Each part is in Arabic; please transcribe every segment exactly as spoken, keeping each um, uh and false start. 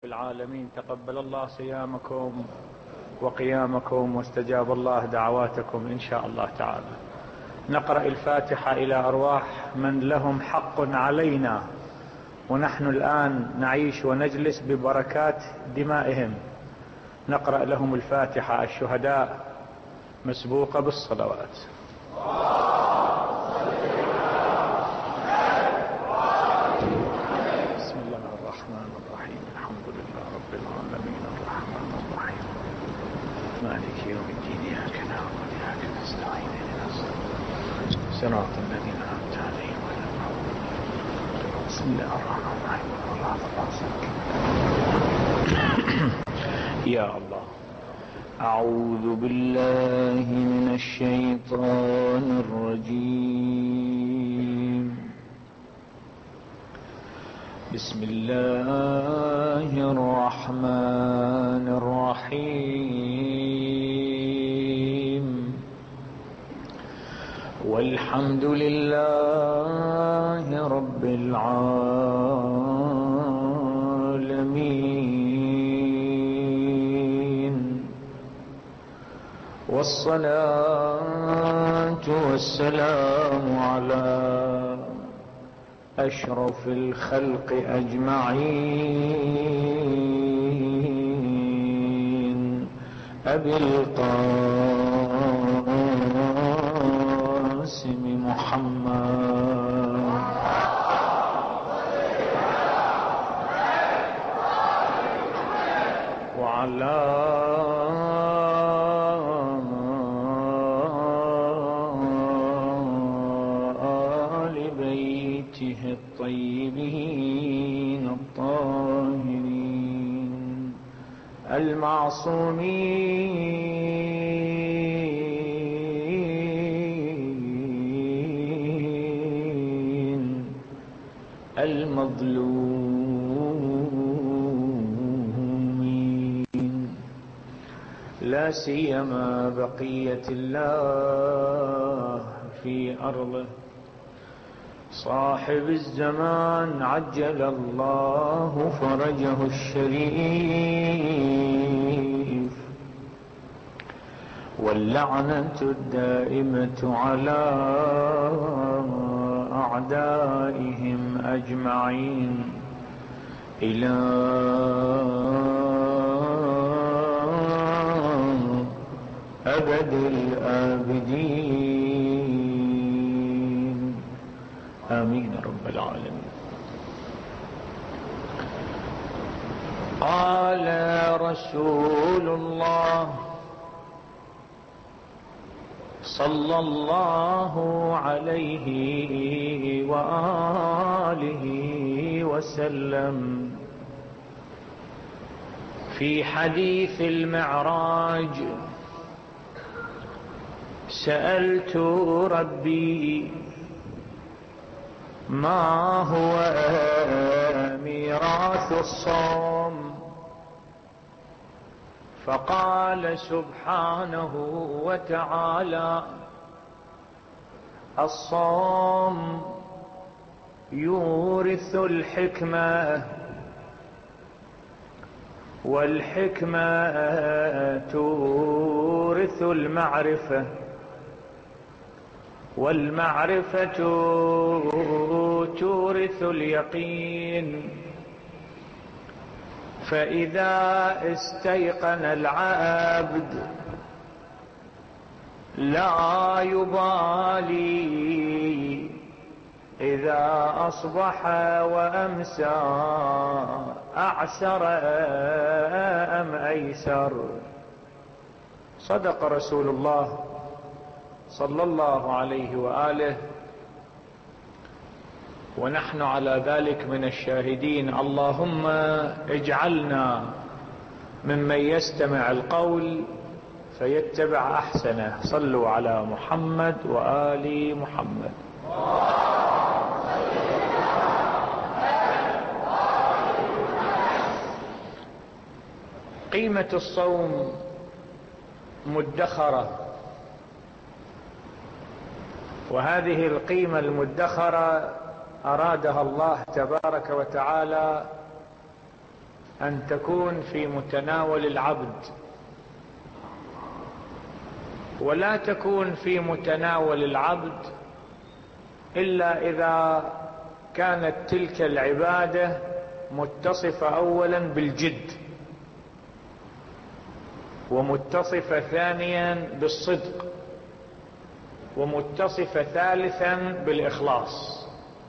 العالمين. تقبل الله صيامكم وقيامكم واستجاب الله دعواتكم إن شاء الله تعالى. نقرأ الفاتحة إلى أرواح من لهم حق علينا، ونحن الآن نعيش ونجلس ببركات دمائهم. نقرأ لهم الفاتحة الشهداء مسبوقة بالصلوات. بسم الله الرحمن الرحيم. الحمد لله رب العالمين الرحمن الرحيم مالك يوم الدين. إياك نعبد وإياك نستعين اهدنا صراط الذين أنعمت عليهم غير المغضوب عليهم. بسم الله الرحمن الرحيم. يا الله. أعوذ بالله من الشيطان الرجيم. بسم الله الرحمن الرحيم. والحمد لله رب العالمين، والصلاة والسلام على أشرف الخلق أجمعين، أبي القاسم محمد وعلى الطيبين الطاهرين المعصومين المظلومين، لا سيما بقية الله في أرضه، صاحب الزمان عجل الله فرجه الشريف، واللعنة الدائمة على أعدائهم أجمعين إلى أبد الآبدين، آمين رب العالمين. قال رسول الله صلى الله عليه وآله وسلم في حديث المعراج: سألت ربي ما هو ميراث الصوم، فقال سبحانه وتعالى: الصوم يورث الحكمة، والحكمة تورث المعرفة، والمعرفة تورث اليقين، فإذا استيقن العبد لا يبالي إذا أصبح وأمسى أعسر أم أيسر. صدق رسول الله صلى الله عليه وآله، ونحن على ذلك من الشاهدين. اللهم اجعلنا ممن يستمع القول فيتبع أحسنه. صلوا على محمد وآل محمد. قيمة الصوم مدخرة، وهذه القيمة المدخرة أرادها الله تبارك وتعالى أن تكون في متناول العبد، ولا تكون في متناول العبد إلا إذا كانت تلك العبادة متصفة أولا بالجد، ومتصفة ثانيا بالصدق، ومتصفة ثالثا بالإخلاص.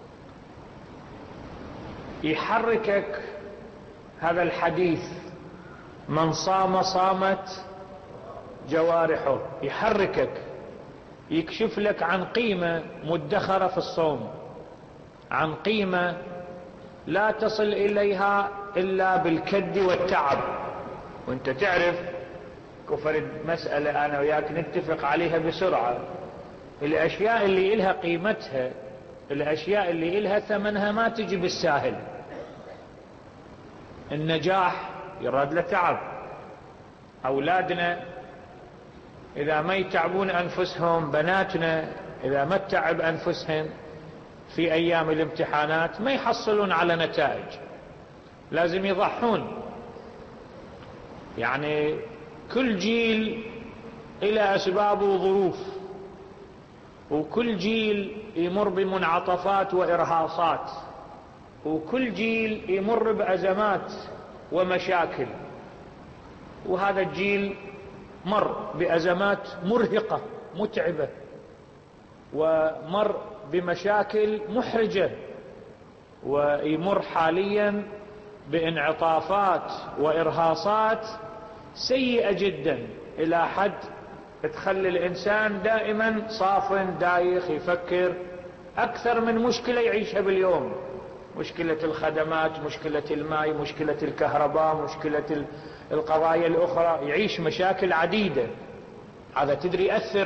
يحركك هذا الحديث: من صام صامت جوارحه. يحركك، يكشف لك عن قيمة مدخرة في الصوم، عن قيمة لا تصل إليها إلا بالكد والتعب. وانت تعرف كفر مسألة أنا وياك نتفق عليها بسرعة: الأشياء اللي إلها قيمتها، الأشياء اللي إلها ثمنها ما تجي بالساهل. النجاح يراد له تعب. أولادنا إذا ما يتعبون أنفسهم، بناتنا إذا ما تتعب أنفسهم في أيام الامتحانات ما يحصلون على نتائج، لازم يضحون. يعني كل جيل إلى أسباب وظروف، وكل جيل يمر بمنعطفات وإرهاصات، وكل جيل يمر بأزمات ومشاكل. وهذا الجيل مر بأزمات مرهقة متعبة، ومر بمشاكل محرجة، ويمر حاليا بانعطافات وإرهاصات سيئة جدا إلى حد تخلي الإنسان دائما صاف دايخ، يفكر أكثر من مشكلة يعيشها باليوم: مشكلة الخدمات، مشكلة الماء، مشكلة الكهرباء، مشكلة القضايا الأخرى، يعيش مشاكل عديدة. هذا تدري يأثر،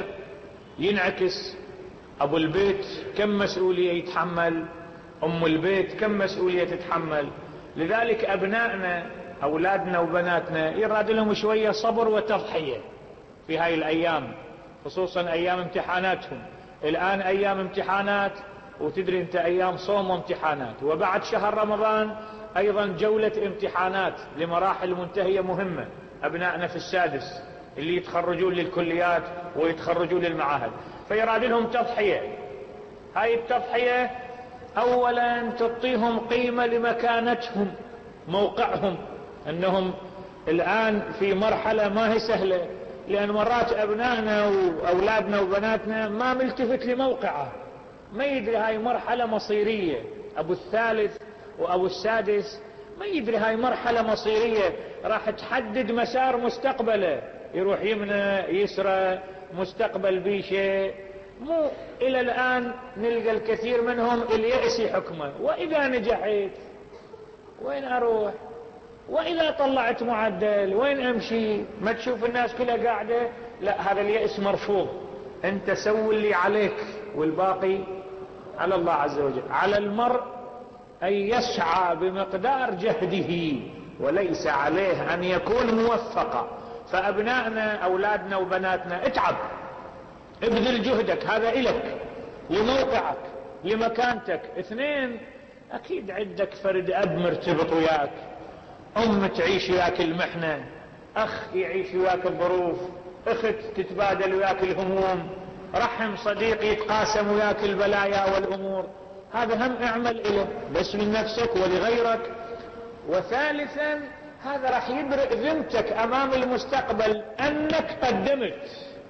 ينعكس. أبو البيت كم مسؤولية يتحمل، أم البيت كم مسؤولية تتحمل. لذلك أبنائنا، أولادنا وبناتنا يراد لهم شوية صبر وتضحية في هاي الأيام، خصوصا أيام امتحاناتهم. الآن أيام امتحانات، وتدري أنت أيام صوم وامتحانات، وبعد شهر رمضان أيضا جولة امتحانات لمراحل منتهية مهمة. أبنائنا في السادس اللي يتخرجون للكليات ويتخرجون للمعاهد، فيراد لهم تضحية. هاي التضحية أولا تعطيهم قيمة لمكانتهم، موقعهم، أنهم الآن في مرحلة ما هي سهلة. لأن مرات أبنائنا وأولادنا وبناتنا ما ملتفت لموقعه، ما يدري هاي مرحلة مصيرية. أبو الثالث وأبو السادس ما يدري هاي مرحلة مصيرية راح تحدد مسار مستقبله، يروح يمنى يسرى، مستقبل بيشه. مو إلى الآن نلقى الكثير منهم اليأس حكمه: وإذا نجحت وين أروح؟ وإذا طلعت معدل وين أمشي؟ ما تشوف الناس كلها قاعدة؟ لا، هذا اليأس مرفوض. أنت سوي اللي عليك، والباقي على الله عز وجل. على المرء أن يسعى بمقدار جهده، وليس عليه أن يكون موفقا. فأبنائنا، أولادنا وبناتنا، اتعب، ابذل جهدك، هذا إلك، لموقعك، لمكانتك. اثنين، أكيد عندك فرد أب مرتبط وياك، أم تعيش وياك المحنة، أخ يعيش وياك الظروف، أخت تتبادل وياك الهموم، رحم صديق يتقاسم وياك البلايا والأمور. هذا هم اعمل إله بس من نفسك ولغيرك. وثالثا، هذا راح يبرئ ذمتك أمام المستقبل أنك قدمت،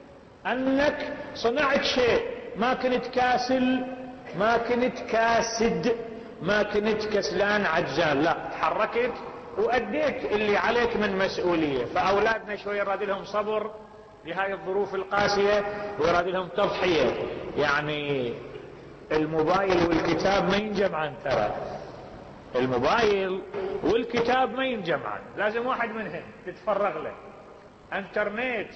أنك صنعت شيء، ما كنت كاسل، ما كنت كاسد، ما كنت كسلان عجزان، لا، تحركت وأديت اللي عليك من مسؤولية. فأولادنا شوية يراد لهم صبر لهذه الظروف القاسية، ويراد لهم تضحية. يعني الموبايل والكتاب ما ينجمعان، ترى الموبايل والكتاب ما ينجمعان، لازم واحد منهم تتفرغ له. انترنت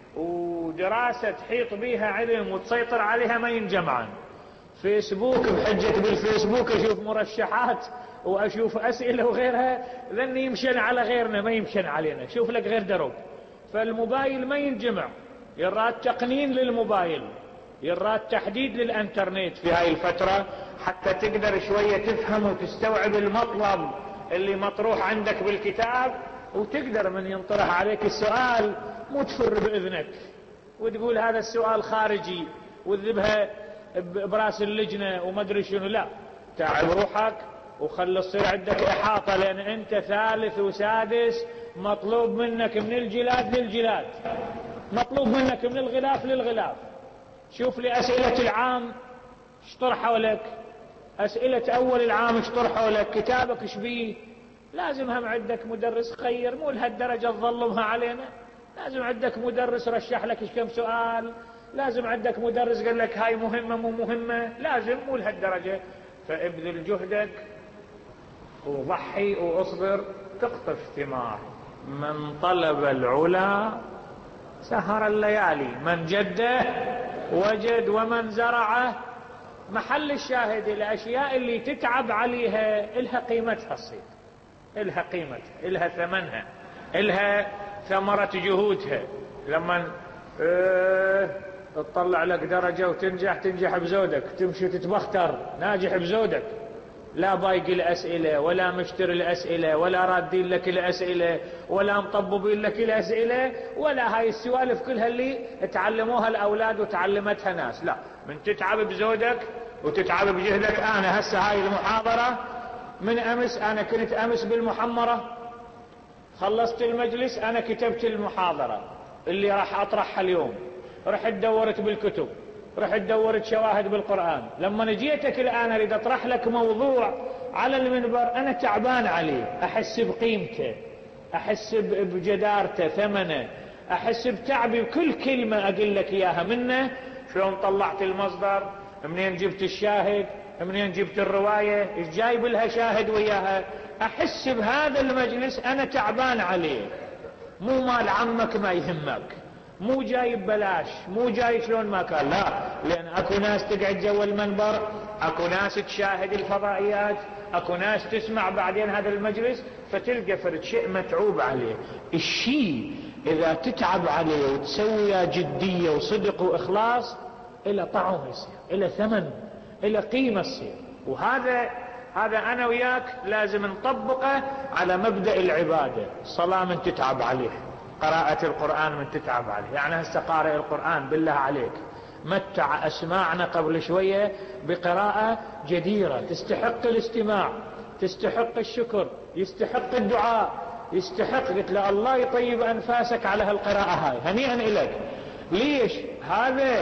ودراسة تحيط بيها علم وتسيطر عليها ما ينجمعان. فيسبوك، بحجة بالفيسبوك اشوف مرشحات واشوف اسئلة وغيرها، لن يمشن على غيرنا ما يمشن علينا، شوف لك غير درب. فالموبايل ما ينجمع، يراد تقنين للموبايل، يراد تحديد للانترنت في هاي الفترة حتى تقدر شوية تفهم وتستوعب المطلب اللي مطروح عندك بالكتاب، وتقدر من ينطرح عليك السؤال مو تفر بإذنك وتقول هذا السؤال خارجي وتذبها براس اللجنة وما ادري شنو. لا، تعب روحك وخلي تصير عندك إحاطة، لأن أنت ثالث وسادس مطلوب منك من الجلاد للجلاد، مطلوب منك من الغلاف للغلاف. شوف لي أسئلة العام ايش طرحوا لك، أسئلة أول العام ايش طرحوا لك، كتابك ايش بيه. لازم هم عندك مدرس خير، مو لهالدرجة تظلمها علينا. لازم عندك مدرس رشح لك ايش كم سؤال، لازم عندك مدرس قال لك هاي مهمة مو مهمة، لازم مو لهالدرجة. فابذل جهدك وضحي واصبر تقطف ثمار. من طلب العلا سهر الليالي، من جده وجد، ومن زرعه. محل الشاهد الأشياء اللي تتعب عليها إلها قيمتها، الصيد إلها قيمتها، إلها ثمنها، إلها ثمرة جهودها. لما اه تطلع لك درجة وتنجح، تنجح بزودك، تمشي تتبختر ناجح بزودك، لا بايق الأسئلة ولا مشتري الأسئلة ولا رادين لك الأسئلة ولا مطببين لك الأسئلة ولا هاي السوالف كلها اللي تعلموها الأولاد وتعلمتها ناس. لا، من تتعب بزودك وتتعب بجهدك. أنا هسه هاي المحاضرة من أمس، أنا كنت أمس بالمحمرة، خلصت المجلس أنا كتبت المحاضرة اللي راح أطرحها اليوم، رحت دورت بالكتب، رحت دورت شواهد بالقرآن. لما جيتك الآن أريد أطرح لك موضوع على المنبر أنا تعبان عليه، أحس بقيمته، أحس بجدارته، ثمنه، أحس بتعبي بكل كلمة أقول لك إياها منه. شلون طلعت المصدر، منين جبت الشاهد، منين جبت الرواية، إيش جايب لها شاهد وياها. أحس بهذا المجلس أنا تعبان عليه. مو مال عمك ما يهمك، مو جاي ببلاش، مو جاي شلون ما كان، لا، لأن أكو ناس تقعد جوا المنبر، أكو ناس تشاهد الفضائيات، أكو ناس تسمع بعدين هذا المجلس، فتلقى فرد شيء متعوب عليه. الشيء إذا تتعب عليه وتسوي جدية وصدق وإخلاص إلى طعم يصير، إلى ثمن، إلى قيمة يصير. وهذا هذا أنا وياك لازم نطبقه على مبدأ العبادة. صلاة من تتعب عليه، قراءة القرآن من تتعب عليه. يعني هسه قارئ القرآن بالله عليك متع أسماعنا قبل شوية بقراءة جديرة تستحق الاستماع، تستحق الشكر، يستحق الدعاء، يستحق. قلت له الله يطيب أنفاسك على هالقراءة هاي، هنيئا إليك. ليش هذا؟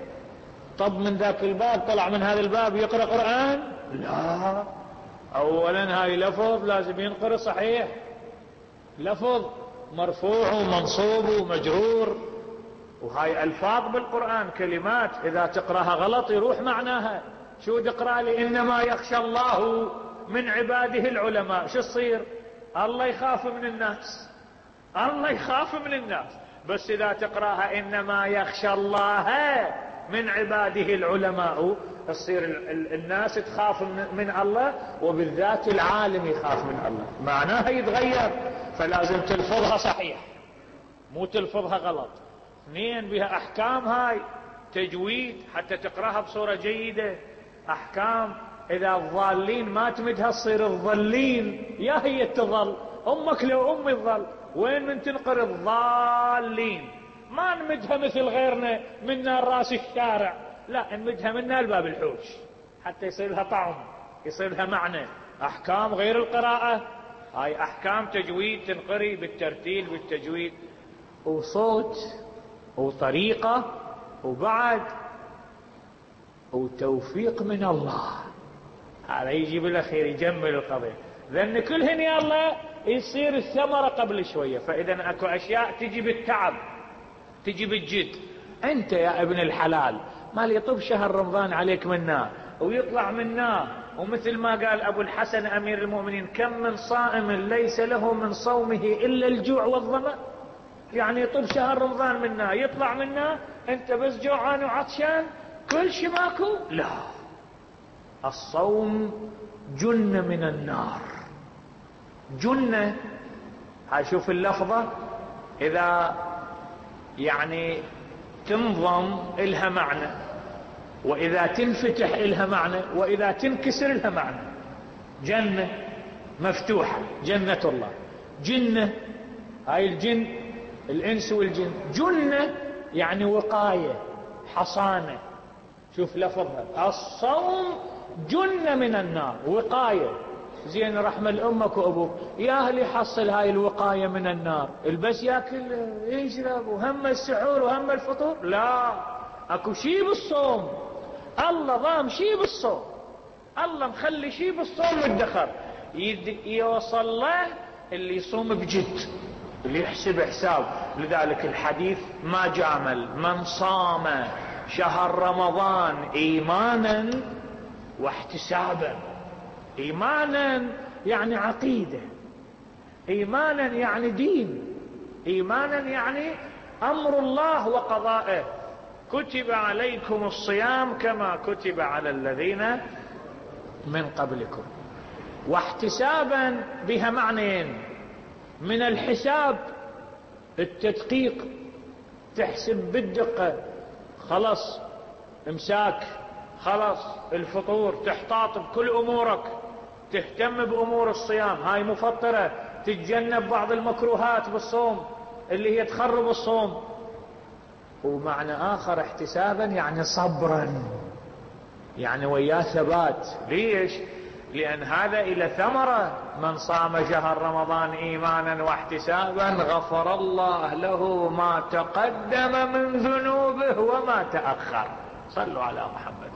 طب من ذاك الباب طلع من هذا الباب يقرأ قرآن؟ لا، أولا هاي لفظ لازم ينقرأ صحيح، لفظ مرفوع ومنصوب ومجرور، وهاي ألفاظ بالقرآن، كلمات إذا تقرأها غلط يروح معناها. شو تقرأ لي إنما يخشى الله من عباده العلماء، شو تصير؟ الله يخاف من الناس، الله يخاف من الناس. بس إذا تقرأها إنما يخشى الله من عباده العلماء، تصير الناس تخاف من الله، وبالذات العالم يخاف من الله، معناها يتغير. فلازم تلفظها صحيح، مو تلفظها غلط. اثنين، بها احكام، هاي تجويد حتى تقراها بصورة جيدة. احكام اذا الضالين ما تمدها تصير الضالين، يا هي تظل امك لو امي تظل. وين من تنقر الضالين؟ ما نمدها مثل غيرنا منا راس الشارع، لا، نمدها منا الباب الحوش حتى يصير لها طعم، يصير لها معنى. احكام غير القراءة، هاي احكام تجويد، تنقري بالترتيل بالتجويد، وصوت وطريقة، وبعد وتوفيق من الله. هذا يجي بالاخير يجمل القضية. لان كلهن يا الله يصير الثمرة قبل شوية. فاذا اكو اشياء تجي بالتعب، تجي بالجد. انت يا ابن الحلال ما يطب شهر رمضان عليك منا ويطلع منا، ومثل ما قال ابو الحسن امير المؤمنين: كم من صائم ليس له من صومه الا الجوع والظمأ. يعني يطب شهر رمضان منا، يطلع منا انت بس جوعان وعطشان، كل شي ماكو. لا، الصوم جنة من النار، جنة. هاي شوف اللفظة، اذا يعني تنظم إلها معنى، وإذا تنفتح إلها معنى، وإذا تنكسر إلها معنى. جنة مفتوحة جنة الله. جنة هاي الجن الإنس والجن، جنة يعني وقاية حصانة. شوف لفظها، الصوم جنة من النار، وقاية. زين رحمة لأمك وأبوك، يا أهل يحصل هاي الوقاية من النار، البس ياكل يشرب وهم السحور وهم الفطور؟ لا، اكو شي بالصوم. الله ضام شي بالصوم، الله مخلي شي بالصوم مدخر يوصل له اللي يصوم بجد، اللي يحسب حساب. لذلك الحديث ما جامل: من صام شهر رمضان ايمانا واحتسابا. ايمانا يعني عقيدة، ايمانا يعني دين، ايمانا يعني امر الله وقضائه. كتب عليكم الصيام كما كتب على الذين من قبلكم. واحتسابا بها معنيين: من الحساب التدقيق، تحسب بالدقة، خلص امساك، خلص الفطور، تحتاط بكل امورك، تهتم بامور الصيام، هاي مفطرة، تتجنب بعض المكروهات بالصوم اللي هي تخرب الصوم. ومعنى اخر احتسابا يعني صبرا، يعني وياه ثبات. ليش؟ لان هذا الى ثمرة. من صام شهر رمضان ايمانا واحتسابا غفر الله له ما تقدم من ذنوبه وما تأخر. صلوا على محمد.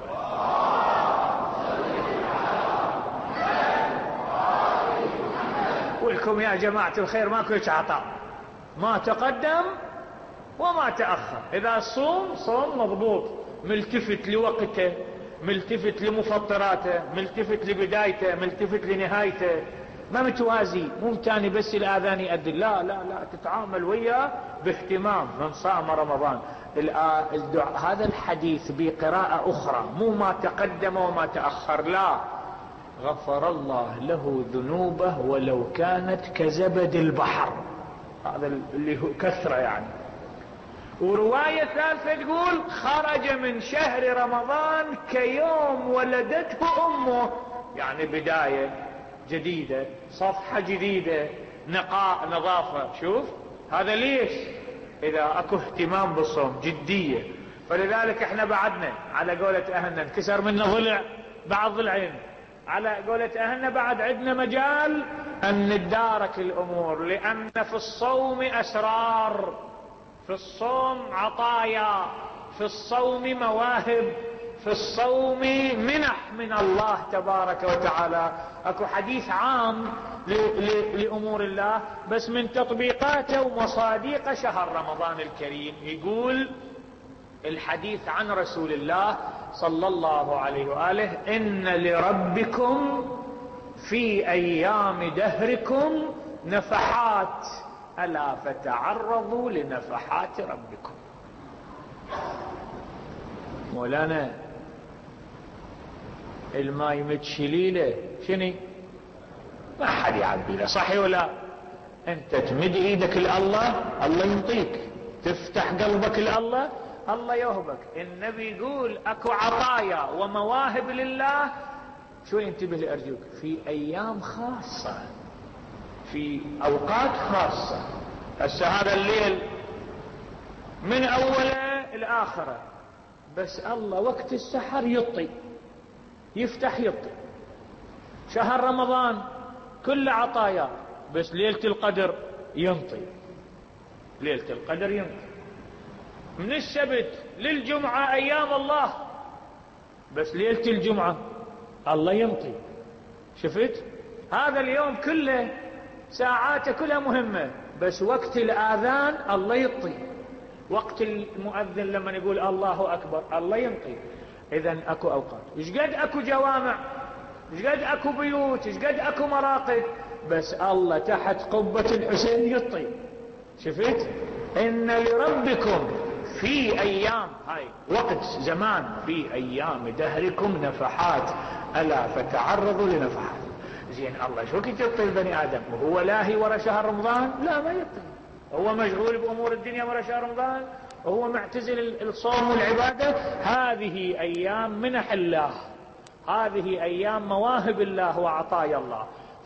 ولكم يا جماعة الخير ماكو عطاء، ما تقدم وما تأخر. إذا صوم صوم مضبوط، ملتفت لوقته، ملتفت لمفطراته، ملتفت لبدايته، ملتفت لنهايته، ما متوازي، مو تاني بس الآذان يأذن، لا لا لا، تتعامل وياه باهتمام. من صام رمضان. الدعاء هذا الحديث بقراءة أخرى، مو ما تقدم وما تأخر، لا، غفر الله له ذنوبه ولو كانت كزبد البحر. هذا اللي هو كثرة يعني. ورواية ثالثة تقول: خرج من شهر رمضان كيوم ولدته أمه، يعني بداية جديدة، صفحة جديدة، نقاء، نظافة. شوف هذا ليش؟ إذا أكو اهتمام بالصوم، جدية. فلذلك احنا بعدنا على قولة أهلنا انكسر منا ضلع بعد ضلعين، على قولة أهلنا بعد عندنا مجال أن ندارك الأمور، لأن في الصوم أسرار، في الصوم عطايا، في الصوم مواهب، في الصوم منح من الله تبارك وتعالى. اكو حديث عام لأمور الله، بس من تطبيقاته ومصاديق شهر رمضان الكريم. يقول الحديث عن رسول الله صلى الله عليه وآله: إن لربكم في أيام دهركم نفحات، ألا فتعرضوا لنفحات ربكم. مولانا الماء متشليله شني؟ ما حد يعبي له، صحيح ولا؟ انت تمد ايدك لله الله ينطيك، تفتح قلبك لله الله يوهبك. النبي يقول اكو عطايا ومواهب لله، شوي انتبه لأرجوك، في ايام خاصة، في اوقات خاصة. هسه هذا الليل من اوله الاخره، بس الله وقت السحر يطي، يفتح يطي. شهر رمضان كله عطايا، بس ليلة القدر ينطي، ليلة القدر ينطي. من السبت للجمعة ايام الله، بس ليلة الجمعة الله ينطي. شفت؟ هذا اليوم كله ساعاته كلها مهمة، بس وقت الآذان الله يطي، وقت المؤذن لما يقول الله أكبر الله ينطي. إذن أكو أوقات، إيش قد أكو جوامع، إيش قد أكو بيوت، إيش قد أكو مراقد، بس الله تحت قبة الحسين يطي. شفت؟ إن لربكم في أيام، هاي وقت زمان، في أيام دهركم نفحات ألا فتعرضوا لنفحات. زين الله شو كي يطي البني آدم وهو لاهي ورا شهر رمضان؟ لا ما يطي، هو مشغول بأمور الدنيا ورا شهر رمضان، وهو معتزل الصوم والعبادة. هذه أيام منح الله، هذه أيام مواهب الله وعطايا الله.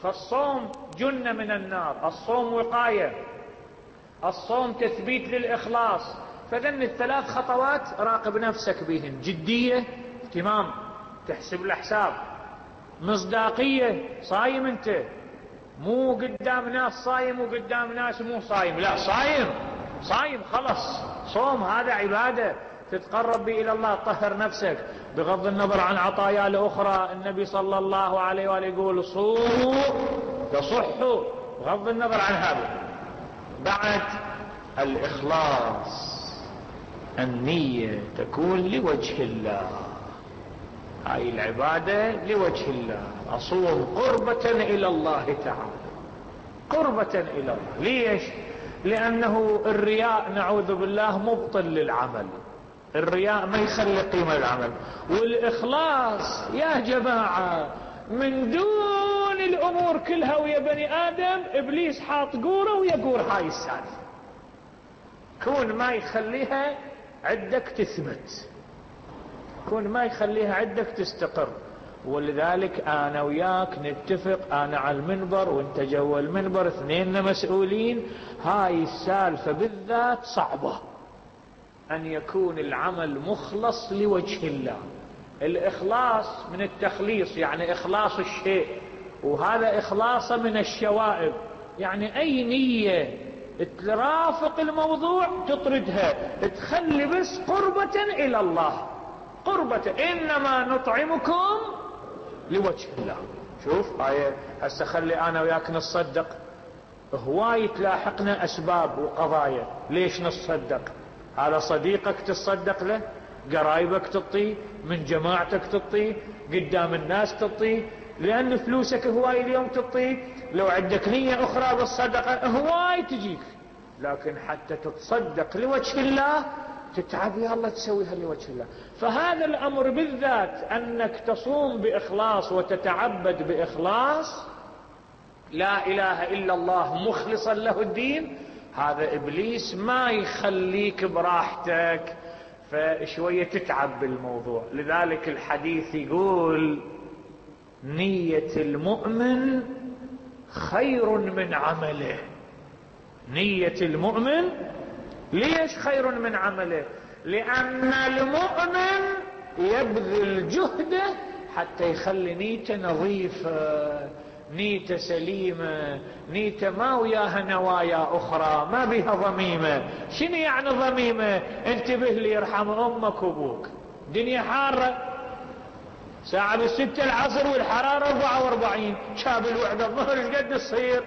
فالصوم جنة من النار، الصوم وقاية، الصوم تثبيت للإخلاص. فذن الثلاث خطوات راقب نفسك بهن: جدية، اهتمام، تحسب الحساب، مصداقية، صايم انت، مو قدام ناس صايم وقدام ناس مو صايم، لا صايم صايم خلص. صوم هذا عبادة تتقرب به إلى الله، طهر نفسك بغض النظر عن عطايا الأخرى. النبي صلى الله عليه وآله يقول صوموا تصحوا بغض النظر عن هذا. بعد الإخلاص، النية تكون لوجه الله، هاي العبادة لوجه الله، أصوم قربة إلى الله تعالى، قربة إلى الله. ليش؟ لأنه الرياء نعوذ بالله مبطل للعمل، الرياء ما يخلي قيمة العمل. والإخلاص يا جماعة من دون الأمور كلها ويا بني آدم إبليس حاط قورة ويقور هاي السالفة، كون ما يخليها عندك تثبت، كون ما يخليها عندك تستقر. ولذلك أنا وياك نتفق، أنا على المنبر وانت جوا المنبر، اثنين مسؤولين. هاي السالفة بالذات صعبة، أن يكون العمل مخلص لوجه الله. الإخلاص من التخليص، يعني إخلاص الشيء، وهذا إخلاص من الشوائب، يعني أي نية ترافق الموضوع تطردها، تخلي بس قربة إلى الله، قربة. إنما نطعمكم لوجه الله. شوف آية هسه خلي أنا وياك نتصدق، هواي تلاحقنا أسباب وقضايا. ليش نتصدق؟ على صديقك تصدق له، قرايبك تعطيه، من جماعتك تعطيه، قدام الناس تعطيه، لأن فلوسك هواي اليوم تعطيه. لو عندك نية أخرى بالصدقة هواي تجيك، لكن حتى تتصدق لوجه الله تتعب يا الله تسويها لوجه الله. فهذا الأمر بالذات أنك تصوم بإخلاص وتتعبد بإخلاص، لا إله إلا الله مخلصا له الدين، هذا إبليس ما يخليك براحتك، فشوية تتعب بالموضوع. لذلك الحديث يقول نية المؤمن خير من عمله. نية المؤمن ليش خير من عمله؟ لأن المؤمن يبذل جهده حتى يخلي نيته نظيفة، نيته سليمة، نيته ما وياها نوايا أخرى، ما بها ضميمة. شنو يعني ضميمة؟ انتبه لي يرحم أمك وأبوك، دنيا حارة، ساعة بالستة العصر والحرارة أربعة وأربعين، شاب الوحدة الظهر ايش قد تصير؟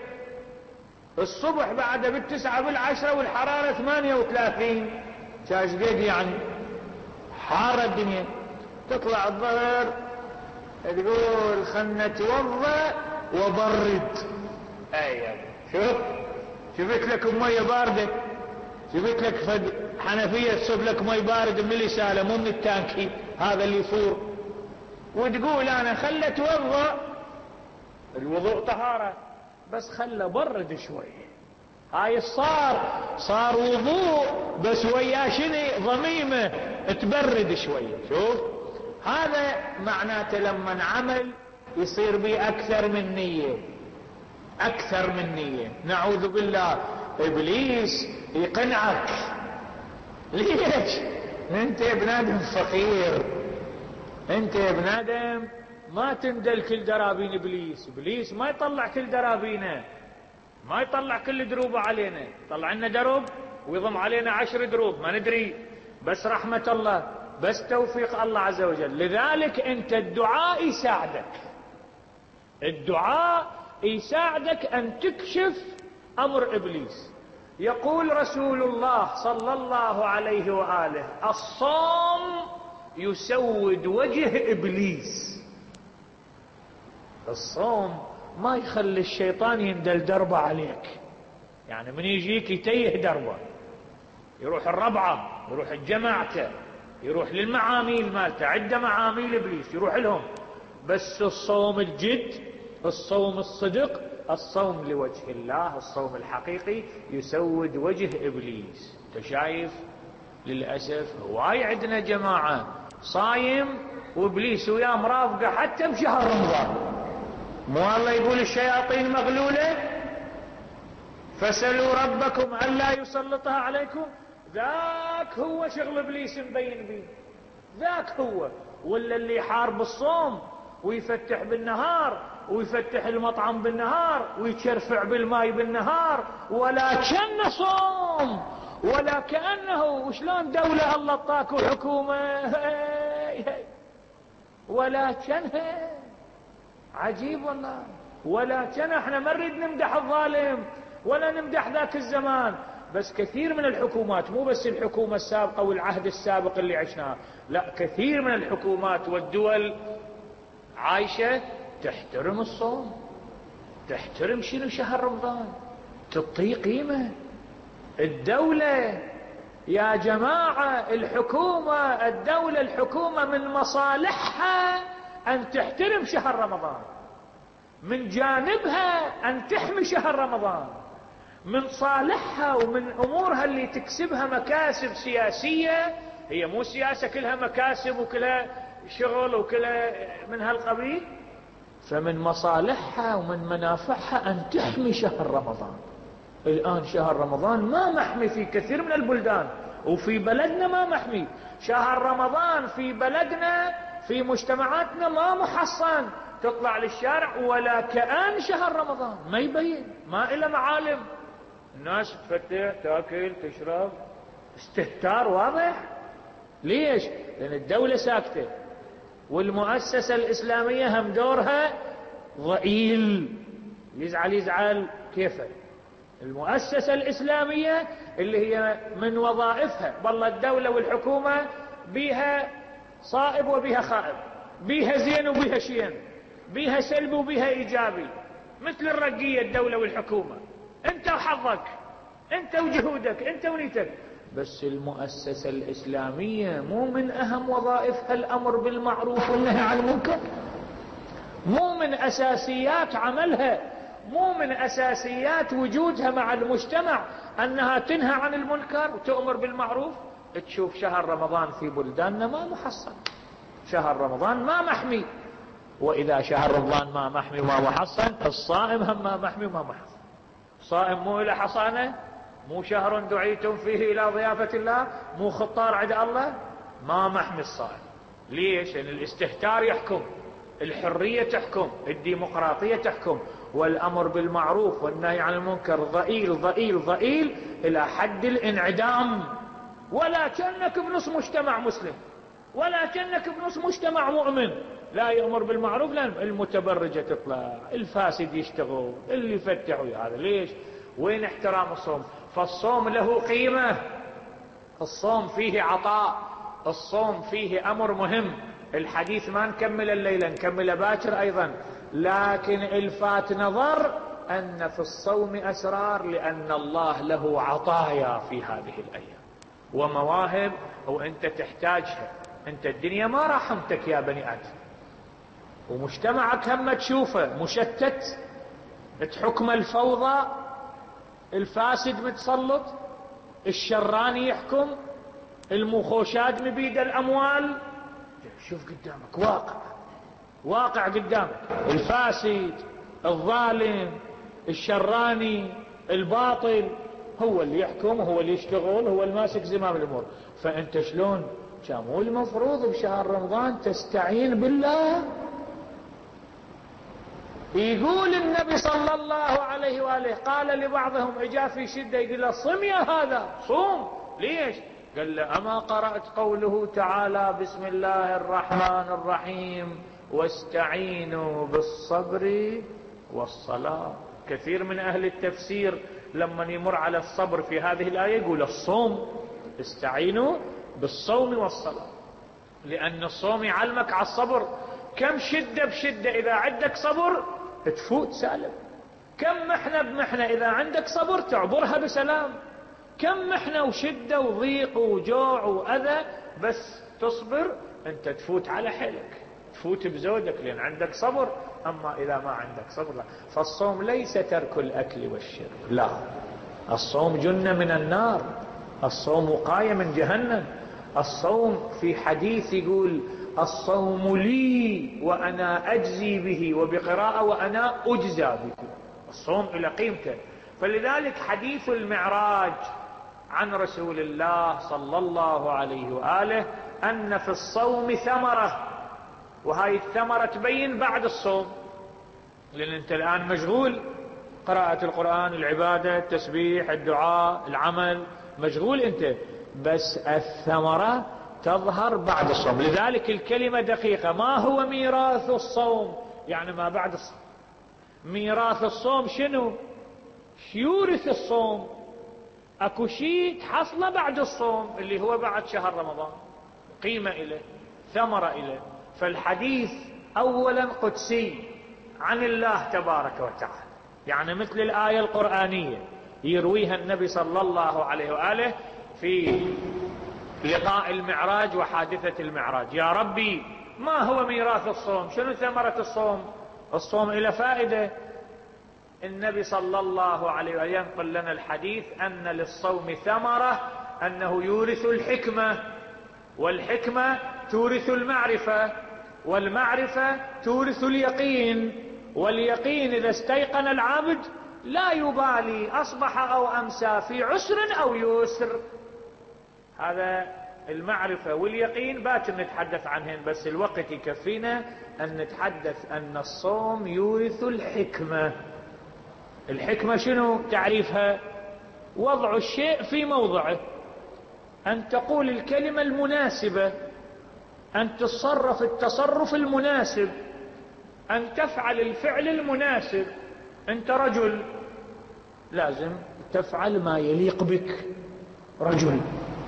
الصبح بعد بالتسعة بالعشرة والحرارة ثمانية وثلاثين، شاش قد يعني حارة الدنيا. تطلع الظهر تقول خلنا نتوضا وبرد. اي شوف، شفت لك مية باردة، شفت لك فد حنفية تصب لك مي بارد من الإسالة مو من التانكي هذا اللي يفور، وتقول انا خلنا اتوضا، الوضوء طهارة بس خلى برد شوي. هاي صار صار وضوء بس ويا شني ضميمة تبرد شوي. شوف هذا معناته لما عمل يصير بي اكثر من نية، اكثر من نية. نعوذ بالله ابليس يقنعك. ليش؟ انت يا ابن ادم فقير، انت يا ابن ادم ما تندل كل درابين ابليس. ابليس ما يطلع كل درابينه، ما يطلع كل دروبه علينا، يطلع لنا دروب ويضم علينا عشر دروب ما ندري، بس رحمة الله، بس توفيق الله عز وجل. لذلك انت الدعاء يساعدك، الدعاء يساعدك ان تكشف امر ابليس. يقول رسول الله صلى الله عليه وآله الصوم يسود وجه ابليس. الصوم ما يخلي الشيطان يندل دربه عليك، يعني من يجيك يتيه دربه، يروح الربعة، يروح الجماعته، يروح للمعاميل مالته، عنده معاميل ابليس يروح لهم. بس الصوم الجد، الصوم الصدق، الصوم لوجه الله، الصوم الحقيقي يسود وجه ابليس. انت شايف للاسف هواي عندنا جماعه صايم وابليس وياه مرافقه حتى بشهر رمضان، مو الله يقول الشياطين مغلولة فسلوا ربكم ألا يسلطها عليكم؟ ذاك هو شغل إبليس مبين بيه، ذاك هو. ولا اللي يحارب الصوم ويفتح بالنهار ويفتح المطعم بالنهار ويتشرفع بالماء بالنهار ولا كأنه صوم ولا كأنه. وشلون دولة الله طاكوا حكومة ولا كأنها. عجيب والله. ولا كان. احنا ما نريد نمدح الظالم ولا نمدح ذاك الزمان، بس كثير من الحكومات، مو بس الحكومة السابقة والعهد السابق اللي عشناه، لا، كثير من الحكومات والدول عايشة تحترم الصوم، تحترم شنو شهر رمضان، تعطيه قيمة. الدولة يا جماعة، الحكومة، الدولة الحكومة من مصالحها أن تحترم شهر رمضان، من جانبها أن تحمي شهر رمضان، من صالحها ومن أمورها اللي تكسبها مكاسب سياسية. هي مو سياسة كلها مكاسب وكلها شغل وكلها من هالقبيل. فمن مصالحها ومن منافعها أن تحمي شهر رمضان. الآن شهر رمضان ما محمي في كثير من البلدان، وفي بلدنا ما محمي. شهر رمضان في بلدنا في مجتمعاتنا ما محصن، تطلع للشارع ولا كأن شهر رمضان، ما يبين، ما إلا معالم. الناس تفتح تاكل تشرب، استهتار واضح. ليش؟ لأن الدولة ساكتة، والمؤسسة الإسلامية هم دورها ضئيل، يزعل يزعل كيفه. المؤسسة الإسلامية اللي هي من وظائفها، والله الدولة والحكومة بيها صائب وبيها خائب، بيها زين وبيها شين، بيها سلبي وبيها إيجابي، مثل الرقية الدولة والحكومة. انت وحظك، انت وجهودك، انت ونيتك. بس المؤسسة الإسلامية مو من أهم وظائفها الأمر بالمعروف والنهي عن المنكر، مو من أساسيات عملها، مو من أساسيات وجودها مع المجتمع أنها تنهى عن المنكر وتؤمر بالمعروف. تشوف شهر رمضان في بلداننا ما محصن، شهر رمضان ما محمي. وإذا شهر رمضان ما محمي وما محصن، الصائم هم ما محمي وما محصن. صائم مو إلى حصانة، مو شهر دعيتم فيه إلى ضيافة الله، مو خطار عند الله، ما محمي الصائم. ليش؟ لأن الاستهتار يحكم، الحرية تحكم، الديمقراطية تحكم، والأمر بالمعروف والنهي عن المنكر ضئيل ضئيل ضئيل إلى حد الانعدام. ولا كأنك بنص مجتمع مسلم، ولا كأنك بنص مجتمع مؤمن. لا يأمر بالمعروف، لا، المتبرجة تطلع، الفاسد يشتغل، اللي يفتحوا هذا. ليش؟ وين احترام الصوم؟ فالصوم له قيمة، الصوم فيه عطاء، الصوم فيه أمر مهم. الحديث ما نكمل الليلة، نكمل باكر أيضا، لكن الفات نظر أن في الصوم أسرار، لأن الله له عطايا في هذه الأيام ومواهب وأنت تحتاجها. أنت الدنيا ما رحمتك يا بني آدم، ومجتمعك هم تشوفه مشتت، تحكم الفوضى، الفاسد متسلط، الشراني يحكم، المخوشات مبيد الأموال. شوف قدامك واقع، واقع قدامك، الفاسد، الظالم، الشراني، الباطل، هو اللي يحكم، هو اللي يشتغل، هو اللي ماسك زمام الأمور. فأنت شلون؟ كان مو المفروض بشهر رمضان تستعين بالله؟ يقول النبي صلى الله عليه وآله، قال لبعضهم اجا في شدة، يقول له صم يا هذا، صوم. ليش؟ قال له أما قرأت قوله تعالى بسم الله الرحمن الرحيم واستعينوا بالصبر والصلاة. كثير من أهل التفسير لما يمر على الصبر في هذه الآية يقول الصوم، استعينوا بالصوم والصلاة، لأن الصوم يعلمك على الصبر. كم شدة بشدة إذا عندك صبر تفوت سالم، كم محنة بمحنة إذا عندك صبر تعبرها بسلام، كم محنة وشدة وضيق وجوع وأذى بس تصبر أنت تفوت على حيلك، تفوت بزودك لأن عندك صبر. أما إذا ما عندك صبر لا. فالصوم ليس ترك الأكل والشرب، لا، الصوم جنة من النار، الصوم وقاية من جهنم. الصوم في حديث يقول الصوم لي وأنا أجزي به، وبقراءة وأنا أجزى به. الصوم إلى قيمته. فلذلك حديث المعراج عن رسول الله صلى الله عليه وآله أن في الصوم ثمرة، وهاي الثمرة تبين بعد الصوم، لأن أنت الآن مشغول قراءة القرآن، العبادة، التسبيح، الدعاء، العمل، مشغول أنت، بس الثمرة تظهر بعد الصوم. لذلك الكلمة دقيقة. ما هو ميراث الصوم؟ يعني ما بعد الصوم. ميراث الصوم شنو؟ يورث الصوم. اكو شيء تحصله بعد الصوم اللي هو بعد شهر رمضان، قيمة إليه، ثمرة إليه. فالحديث أولا قدسي عن الله تبارك وتعالى، يعني مثل الآية القرآنية يرويها النبي صلى الله عليه وآله في لقاء المعراج وحادثة المعراج. يا ربي ما هو ميراث الصوم؟ شنو ثمرة الصوم؟ الصوم إلى فائدة. النبي صلى الله عليه وآله ينقل لنا الحديث أن للصوم ثمرة، أنه يورث الحكمة، والحكمة تورث المعرفة، والمعرفة تورث اليقين، واليقين إذا استيقن العبد لا يبالي أصبح أو أمسى في عسر أو يسر. هذا المعرفة واليقين باكر نتحدث عنهن، بس الوقت يكفينا أن نتحدث أن الصوم يورث الحكمة. الحكمة شنو تعريفها؟ وضع الشيء في موضعه، أن تقول الكلمة المناسبة، أن تتصرف التصرف المناسب، أن تفعل الفعل المناسب. أنت رجل لازم تفعل ما يليق بك، رجل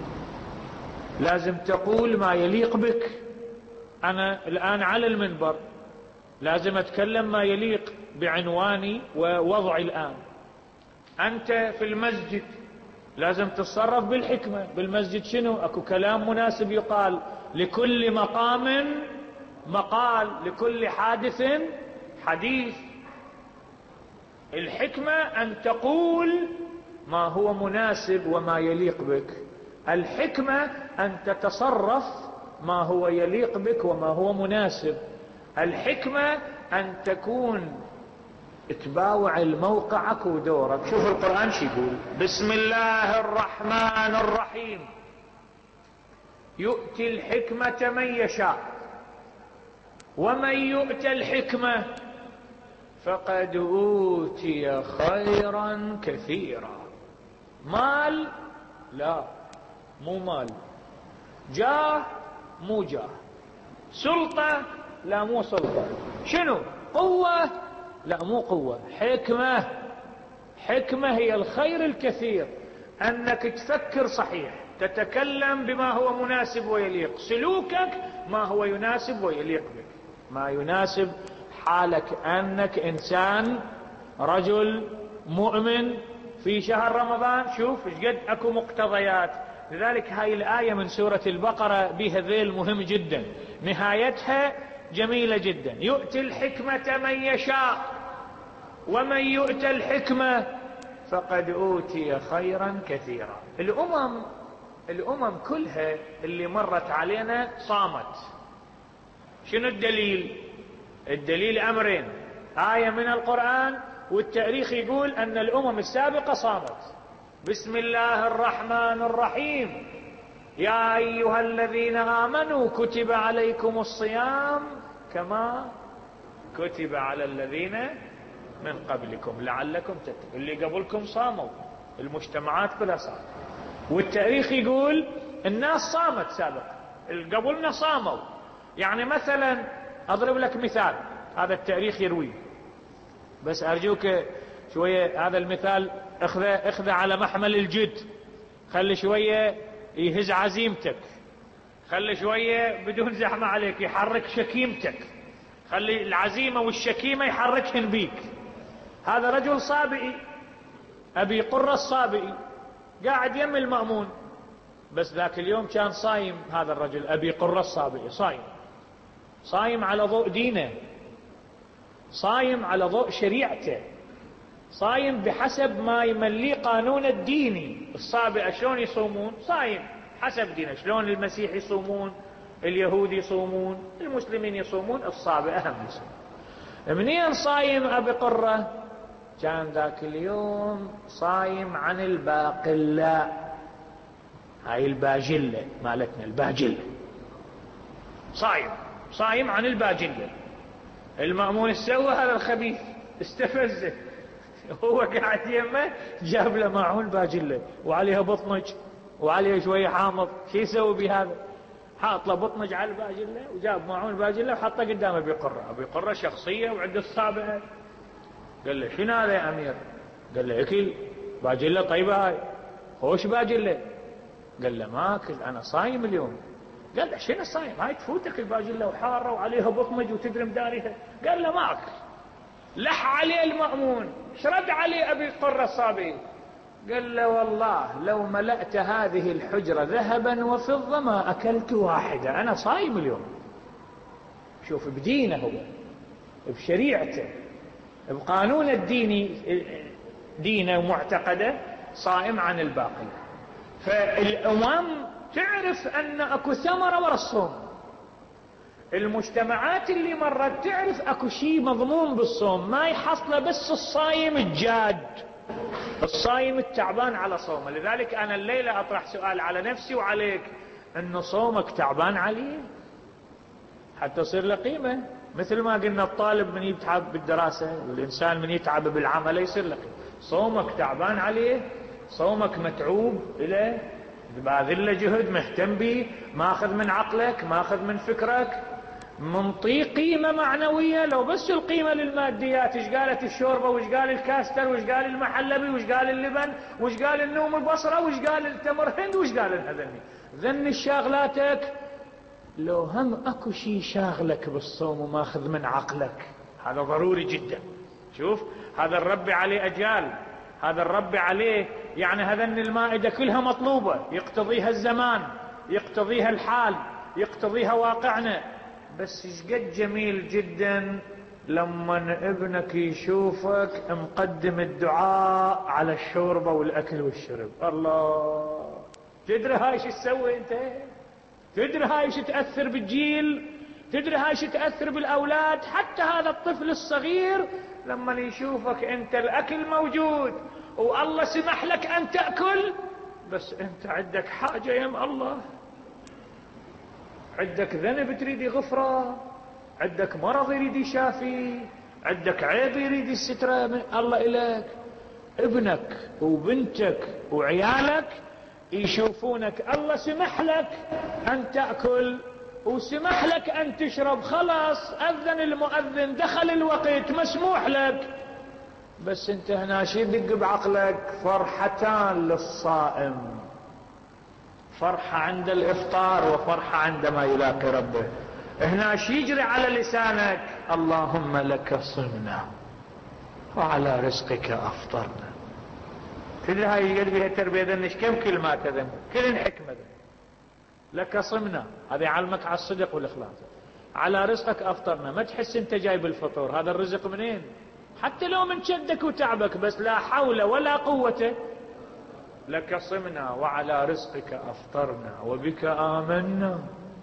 لازم تقول ما يليق بك. أنا الآن على المنبر لازم أتكلم ما يليق بعنواني ووضعي الآن. أنت في المسجد لازم تتصرف بالحكمة. بالمسجد شنو؟ أكو كلام مناسب يقال، لكل مقام مقال، لكل حادث حديث. الحكمة أن تقول ما هو مناسب وما يليق بك. الحكمة أن تتصرف ما هو يليق بك وما هو مناسب. الحكمة أن تكون تباوع الموقعك ودورك. شوف القرآن شو يقول: بسم الله الرحمن الرحيم، يؤتي الحكمة من يشاء، ومن يؤت الحكمة فقد أوتي خيرا كثيرا. مال؟ لا مو مال. جاه؟ مو جاه. سلطة؟ لا مو سلطة. شنو؟ قوة؟ لا مو قوة. حكمة. حكمة هي الخير الكثير، أنك تفكر صحيح، تتكلم بما هو مناسب ويليق، سلوكك ما هو يناسب ويليق بك، ما يناسب حالك، أنك إنسان رجل مؤمن في شهر رمضان. شوف ايش قد اكو مقتضيات. لذلك هاي الآية من سورة البقرة بها ذيل مهم جدا، نهايتها جميلة جدا. يؤتي الحكمة من يشاء، ومن يؤت الحكمة فقد أوتي خيرا كثيرا. الأمم الأمم كلها اللي مرت علينا صامت. شنو الدليل؟ الدليل أمرين: آية من القرآن، والتاريخ يقول أن الأمم السابقة صامت. بسم الله الرحمن الرحيم، يا أيها الذين آمنوا كتب عليكم الصيام كما كتب على الذين من قبلكم لعلكم تتقون. اللي قبلكم صاموا، المجتمعات كلها صامت. والتاريخ يقول الناس صامت سابقا، اللي قبلنا صاموا. يعني مثلا أضرب لك مثال، هذا التاريخ يرويه، بس أرجوك شوية هذا المثال اخذه اخذه على محمل الجد. خلي شوية يهز عزيمتك، خلي شوية بدون زحمة عليك يحرك شكيمتك، خلي العزيمة والشكيمة يحركهن بيك. هذا رجل صابئي، أبي قرة الصابئي، قاعد يم المأمون، بس ذاك اليوم كان صايم. هذا الرجل أبي قرة الصابئي صايم، صايم على ضوء دينه، صايم على ضوء شريعته، صايم بحسب ما يملي قانون الديني. الصابئة شلون يصومون؟ صايم حسب دينه. شلون المسيح يصومون؟ اليهود يصومون، المسلمين يصومون، الصابئة هم يصوم. منين صايم أبي قرة؟ كان ذاك اليوم صايم عن الباقلاء، هاي الباجلة مالتنا، الباجلة صايم صايم عن الباجلة. المأمون سوى هذا الخبيث، استفزه، هو قاعد يمه جاب له معون باجلة وعليها بطنج وعليها شوية حامض، شو يسوي بهذا؟ حاط له بطنج على الباجلة وجاب معون باجلة وحطه قدامه أبي قرة. أبي قرة شخصية وعنده الصابئة. قال له شنو هذا يا أمير؟ قال له اكل باجلة طيبة هاي، خوش باجلة. قال له ما اكل، انا صايم اليوم. قال له شنو صايم؟ هاي تفوتك الباجلة وحارة وعليها بطمج وتدري مداريها. قال له ما اكل. لح عليه المأمون، شرد عليه ابي قرة الصابئ، قال له والله لو ملأت هذه الحجرة ذهبا وفضة ما اكلت واحدة، انا صايم اليوم. شوف بدينه هو، بشريعته، بقانون الديني، دينه ومعتقده، صائم عن الباقي. فالأمم تعرف أن أكو ثمرة ورا الصوم. المجتمعات اللي مرت تعرف أكو شيء مضمون بالصوم، ما يحصله بس الصايم الجاد، الصايم التعبان على صومه. لذلك أنا الليلة أطرح سؤال على نفسي وعليك، أن صومك تعبان عليه حتى يصير له قيمة. مثل ما قلنا الطالب من يتعب بالدراسة والإنسان من يتعب بالعمل يصير له قيمة. صومك تعبان عليه، صومك متعوب إليه، باذل له جهد، مهتم به، ماخذ من عقلك، ماخذ من فكرك، منطي قيمة معنوية. لو بس القيمة للماديات، ايش قالت الشوربة، وايش قال الكاستر، وايش قال المحلبي، وايش قال اللبن، وايش قال النوم البصرة، وايش قال التمر هند، وايش قال هذني ذن الشاغلاتك. لو هم اكو شيء شاغلك بالصوم وماخذ من عقلك، هذا ضروري جدا. شوف هذا الرب عليه اجيال، هذا الرب عليه يعني هذن المائدة كلها مطلوبة، يقتضيها الزمان، يقتضيها الحال، يقتضيها واقعنا. بس شقد جميل جدا لما ابنك يشوفك مقدم الدعاء على الشوربة والأكل والشرب. الله، تدري هاي شو تسوي انت؟ تدري هاي شو تأثر بالجيل؟ تدري هاي شو تأثر بالأولاد؟ حتى هذا الطفل الصغير لما يشوفك انت الأكل موجود والله سمح لك أن تأكل، بس أنت عندك حاجة يم الله، عندك ذنب تريد غفرة، عندك مرض يريد يشافي، عندك عيب يريد السترة من الله إليك. ابنك وبنتك وعيالك يشوفونك الله سمح لك أن تأكل وسمح لك أن تشرب، خلاص أذن المؤذن، دخل الوقت، مسموح لك. بس انت هنا شي يدق بعقلك؟ فرحتان للصائم، فرحة عند الإفطار وفرحة عندما يلاقي ربه. هنا شي يجري على لسانك؟ اللهم لك صمنا وعلى رزقك أفطرنا. تدري هاي يقول بها التربية ذنش كم كلمات ذن، كل حكمة ذن. لك صمنا هذا يعلمك على الصدق والإخلاص. على رزقك أفطرنا، ما تحس انت جايب الفطور، هذا الرزق منين؟ حتى لو من شدك وتعبك، بس لا حول ولا قوة. لك صمنا وعلى رزقك أفطرنا وبك آمنا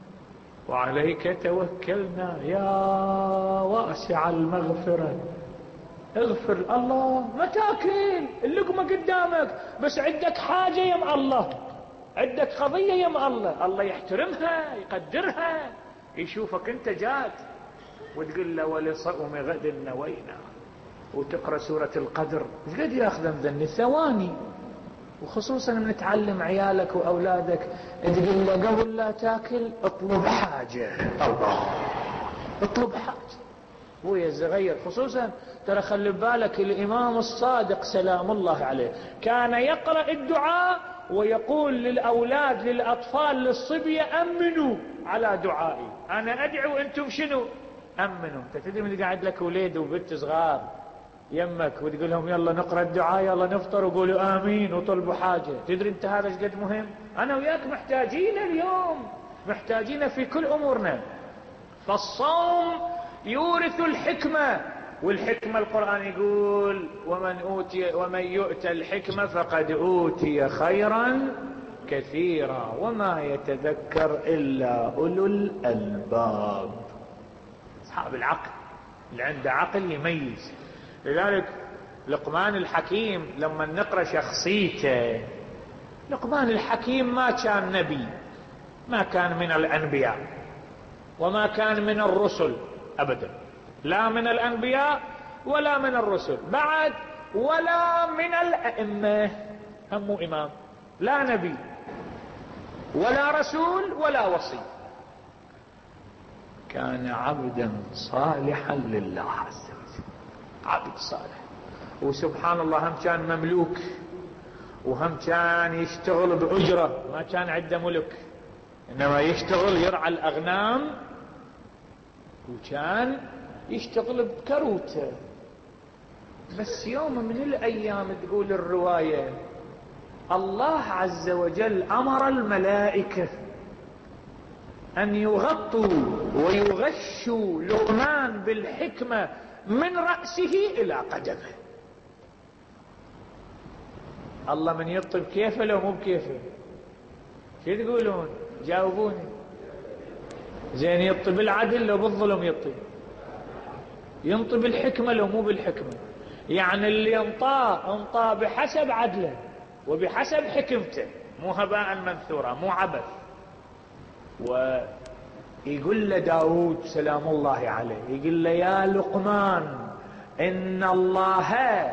وعليك توكلنا يا واسع المغفرة. اغفر الله، ما تاكل اللقمة قدامك، بس عندك حاجة يم الله، عندك قضية يم الله، الله يحترمها يقدرها، يشوفك انت جاد وتقول له ولصوم غد نوينا، وتقرأ سورة القدر. ايش قد ياخذ ذني ثواني، وخصوصا من تعلم عيالك واولادك تقول له قبل لا تاكل اطلب حاجة، الله اطلب حاجة. ويا الصغير خصوصا، ترى خلي بالك الامام الصادق سلام الله عليه كان يقرأ الدعاء ويقول للاولاد للاطفال للصبية امنوا على دعائي، انا ادعو انتم شنو؟ امنوا. انت تدري من قاعد لك وليد وبنت صغار يمك وتقول لهم يلا نقرأ الدعاء، يلا نفطر وقولوا آمين وطلبوا حاجة، تدري انت هذا ايش قد مهم؟ انا وياك محتاجين اليوم، محتاجين في كل امورنا. فالصوم يورث الحكمة، والحكمة القرآن يقول ومن أوتي ومن يؤتى الحكمة فقد أوتي خيرا كثيرا وما يتذكر إلا أولو الألباب، أصحاب العقل اللي عنده عقل يميز. لذلك لقمان الحكيم لما نقرأ شخصيته، لقمان الحكيم ما كان نبي، ما كان من الأنبياء، وما كان من الرسل أبدا، لا من الأنبياء ولا من الرسل بعد، ولا من الأئمة، هم مو إمام، لا نبي ولا رسول ولا وصي، كان عبدا صالحا لله عز وجل، عبد صالح. وسبحان الله هم كان مملوك، وهم كان يشتغل بأجرة، ما كان عنده ملك، إنما يشتغل يرعى الأغنام، وكان يشتغل بكروته. بس يوم من الأيام تقول الرواية الله عز وجل أمر الملائكة أن يغطوا ويغشوا لقمان بالحكمة من رأسه إلى قدمه. الله من يطب كيفه لو مو بكيفه؟ شو تقولون؟ جاوبوني. زين يطب بالعدل لو بالظلم يطب؟ ينطي بالحكمة لو مو بالحكمة؟ يعني اللي انطاه انطاه بحسب عدله وبحسب حكمته، مو هباء منثورا، مو عبث. ويقول له داود سلام الله عليه، يقول له يا لقمان إن الله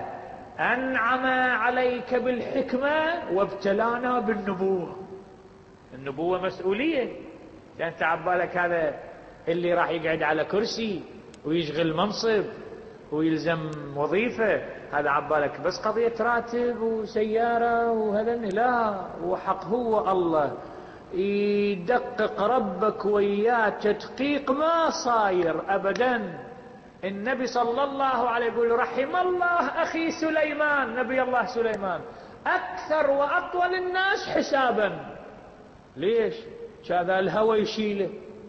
أنعم عليك بالحكمة وابتلانا بالنبوة. النبوة مسؤولية، أنت عبالك هذا اللي راح يقعد على كرسي ويشغل منصب ويلزم وظيفة، هذا عبالك بس قضية راتب وسيارة وهذا؟ لا، وحق هو الله يدقق ربك وياه تدقيق ما صاير أبدا. النبي صلى الله عليه يقول رحم الله أخي سليمان، نبي الله سليمان أكثر وأطول الناس حسابا. ليش؟ هذا الهوى يشيله،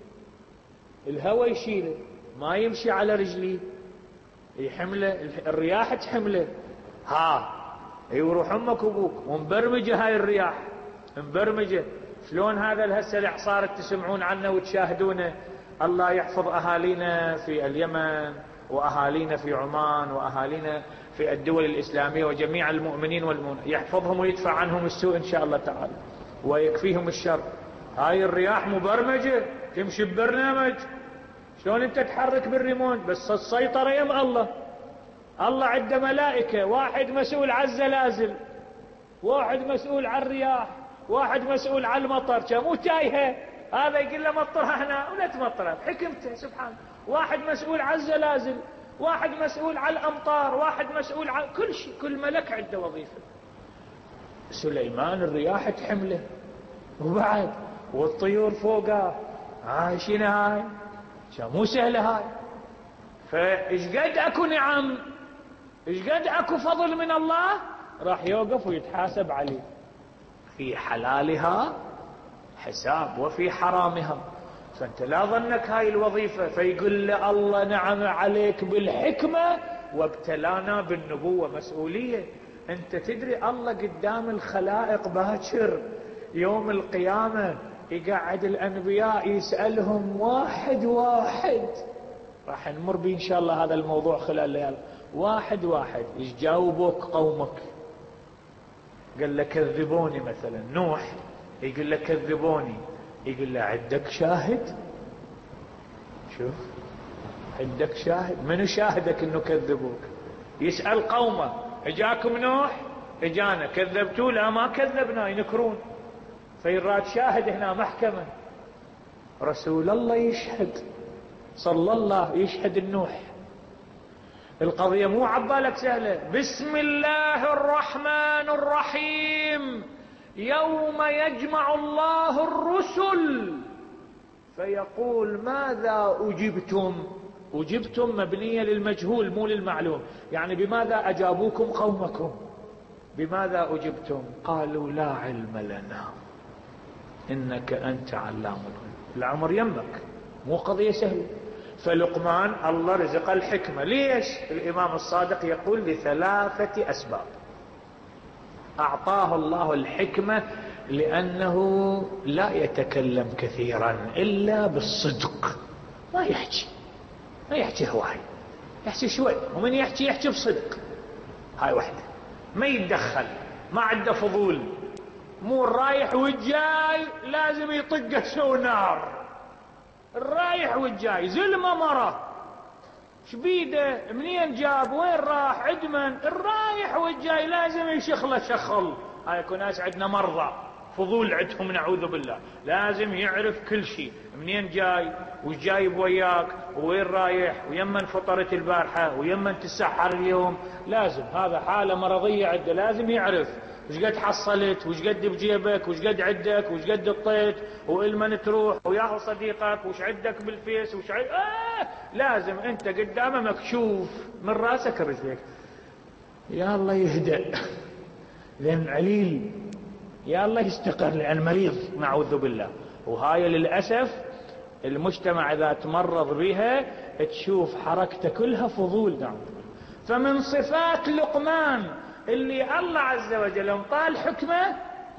الهوى يشيله، ما يمشي على رجليه، يحمله الرياح تحمله. ها يروح امك وابوك ومبرمجه هاي الرياح، مبرمجه. شلون هذا الهسه الاعصار تسمعون عنه وتشاهدونه؟ الله يحفظ اهالينا في اليمن واهالينا في عمان واهالينا في الدول الاسلاميه وجميع المؤمنين والمؤمنات، يحفظهم ويدفع عنهم السوء ان شاء الله تعالى ويكفيهم الشر. هاي الرياح مبرمجه تمشي ببرنامج، شلون انت تحرك بالريموت؟ بس السيطرة يم الله. الله عنده ملائكة، واحد مسؤول عن الزلازل، واحد مسؤول عن الرياح، واحد مسؤول عن المطر، مو تايهة. هذا يقول له مطرها هنا ولا تمطرها بحكمته سبحانه. واحد مسؤول عن الزلازل، واحد مسؤول عن الأمطار، واحد مسؤول عن كل شيء، كل ملك عنده وظيفة. سليمان الرياح تحمله، وبعد والطيور فوقه عايشين. هاي مو سهلة هاي. فإيش قد أكو نعم، إيش قد أكو فضل من الله، راح يوقف ويتحاسب عليه في حلالها حساب وفي حرامها. فأنت لا ظنك هاي الوظيفة. فيقول له الله نعم عليك بالحكمة وابتلانا بالنبوة، مسؤولية. أنت تدري الله قدام الخلائق باكر يوم القيامة يقعد الأنبياء يسألهم واحد واحد، راح نمر به إن شاء الله هذا الموضوع خلال الليالي، واحد واحد إيش جاوبوك قومك؟ قال له كذبوني. مثلا نوح يقول له كذبوني، يقول له عندك شاهد؟ شوف، عندك شاهد؟ منو شاهدك انه كذبوك؟ يسأل قومه اجاكم نوح؟ اجانا. كذبتوا؟ لا ما كذبنا، ينكرون. فيراد شاهد هنا محكمة، رسول الله يشهد صلى الله يشهد النوح. القضية مو عبالك سهلة. بسم الله الرحمن الرحيم يوم يجمع الله الرسل فيقول ماذا أجبتم؟ أجبتم مبنية للمجهول مو للمعلوم، يعني بماذا أجابوكم قومكم؟ بماذا أجبتم؟ قالوا لا علم لنا إنك أنت علام الغيوب. العمر يمك، مو قضية سهلة. فلقمان الله رزق الحكمة. ليش؟ الإمام الصادق يقول لثلاثة أسباب. أعطاه الله الحكمة لأنه لا يتكلم كثيرا إلا بالصدق، ما يحكي ما يحكي هواي، يحكي شوي، ومن يحكي يحكي بصدق. هاي واحدة. ما يتدخل، ما عنده فضول، مو الرايح والجاي لازم يطقه شو نار، الرايح والجاي زلمة مرة شبيده منين جاب وين راح عدمن، الرايح والجاي لازم يشخله شخل. هاي يكون ناس عندنا مرضى فضول عندهم نعوذ بالله، لازم يعرف كل شيء، منين جاي وش جايب وياك وين رايح ويمن فطرت البارحة ويمن تسحر اليوم، لازم. هذا حالة مرضية عنده، لازم يعرف وش قد حصلت وش قد بجيبك وش قد عندك وش قد اطيت والمن تروح وياهو صديقك وش عندك بالفيس وش عد... آه لازم انت قدامه مكشوف من راسك رجلك. يا الله يهدأ لان عليل، يا الله يستقر لان مريض نعوذ بالله. وهاي للأسف المجتمع اذا تمرض بها تشوف حركته كلها فضول نعوذ بالله. فمن صفات لقمان اللي الله عز وجل انطاه حكمه،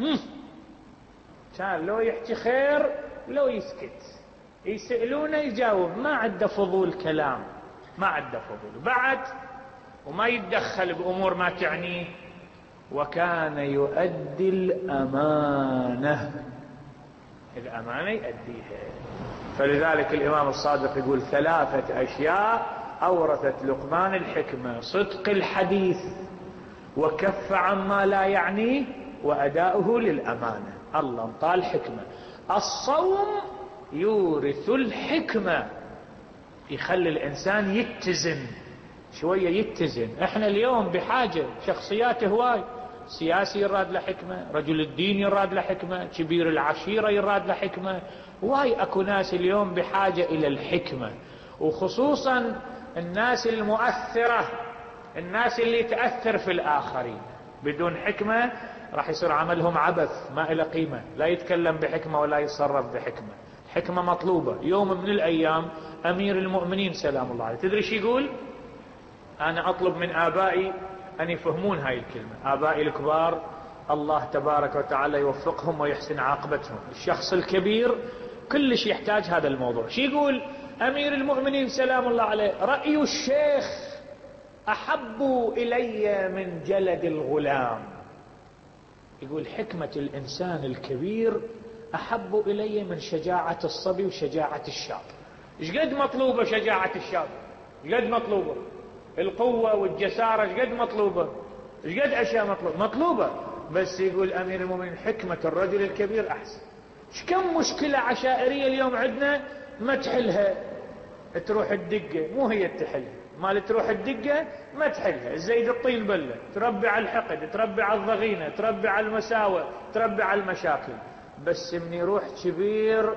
كان لو يحكي خير لو يسكت، يسألونه يجاوب، ما عنده فضول كلام، ما عنده فضول بعد، وما يتدخل بأمور ما تعنيه. وكان يؤدي الأمانة، الأمانة يؤديها. فلذلك الإمام الصادق يقول ثلاثة أشياء أورثت لقمان الحكمة: صدق الحديث، وكف عما لا يعنيه، وأداؤه للأمانة. الله انطاه الحكمة. الصوم يورث الحكمة، يخلي الإنسان يتزن شوية، يتزن. احنا اليوم بحاجة شخصيات هواي، سياسي يراد له حكمة، رجل الدين يراد له حكمة، كبير العشيرة يراد له حكمة، واي اكو ناس اليوم بحاجة الى الحكمة. وخصوصا الناس المؤثرة، الناس اللي تأثر في الآخرين، بدون حكمة راح يصير عملهم عبث ما إلى قيمة، لا يتكلم بحكمة ولا يتصرف بحكمة. الحكمة مطلوبة. يوم من الأيام أمير المؤمنين سلام الله عليه، تدري شو يقول؟ أنا أطلب من آبائي أن يفهمون هاي الكلمة، آبائي الكبار الله تبارك وتعالى يوفقهم ويحسن عاقبتهم. الشخص الكبير كلش يحتاج هذا الموضوع. شو يقول أمير المؤمنين سلام الله عليه؟ رأي الشيخ أحب إلي من جلد الغلام. يقول حكمة الإنسان الكبير أحب إلي من شجاعة الصبي وشجاعة الشاب. إيش قد مطلوبة شجاعة الشاب، إيش قد مطلوبة القوة والجسارة، إيش قد مطلوبة، إيش قد أشياء مطلوبة مطلوبة بس يقول أمير المؤمنين حكمة الرجل الكبير أحسن. إيش كم مشكلة عشائرية اليوم عندنا ما تحلها، تروح الدقة مو هي تحلها، مال تروح الدقة ما تحلها، الزيد الطين بلة، تربي على الحقد، تربي على الضغينة، تربي على المساوئ، تربي على المشاكل. بس من يروح كبير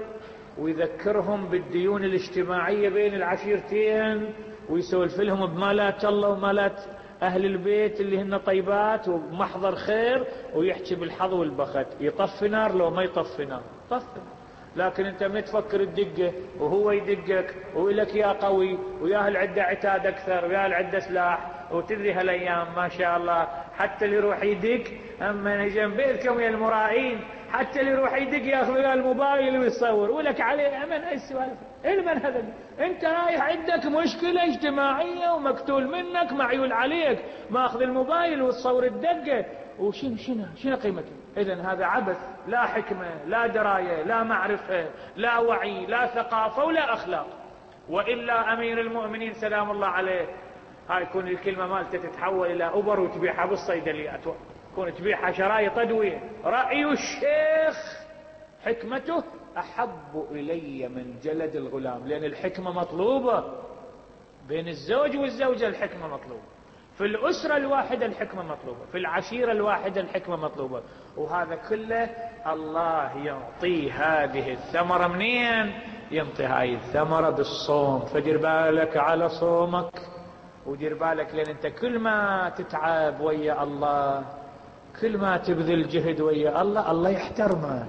ويذكرهم بالديون الاجتماعية بين العشيرتين ويسولف لهم بمالات الله ومالات أهل البيت اللي هن طيبات ومحضر خير، ويحكي بالحظ والبخت، يطفي نار لو ما يطفي نار طفي. لكن انت ما تفكر الدقة وهو يدقك وإلك يا قوي وياه العدة عتاد أكثر وياه العدة سلاح. وتدري هالأيام ما شاء الله حتى اللي يروح يدق، أما جنبيتكم يا المرائين، حتى اللي يروح يدق ياخذ الموبايل ويصور ولك عليه أمن. أي السوالف المن هذا؟ انت رايح عندك مشكلة اجتماعية ومقتول منك معيول عليك، ماخذ الموبايل وتصور الدقة وشنو شنو شنو قيمته؟ إذن هذا عبث، لا حكمة، لا دراية، لا معرفة، لا وعي، لا ثقافة ولا أخلاق. وإلا أمير المؤمنين سلام الله عليه هاي يكون الكلمة مالته تتحول إلى أوبر وتبيعها بالصيدليات، تكون تبيعها شرايط أدوية. رأي الشيخ حكمته أحب إلي من جلد الغلام، لأن الحكمة مطلوبة بين الزوج والزوجة، الحكمة مطلوبة في الأسرة الواحدة، الحكمة مطلوبة في العشيرة الواحدة، الحكمة مطلوبة. وهذا كله الله يعطي هذه الثمرة منين؟ ينطي هاي الثمرة بالصوم. فدير بالك على صومك ودير بالك، لأن أنت كل ما تتعب ويا الله، كل ما تبذل جهد ويا الله، الله يحترمك.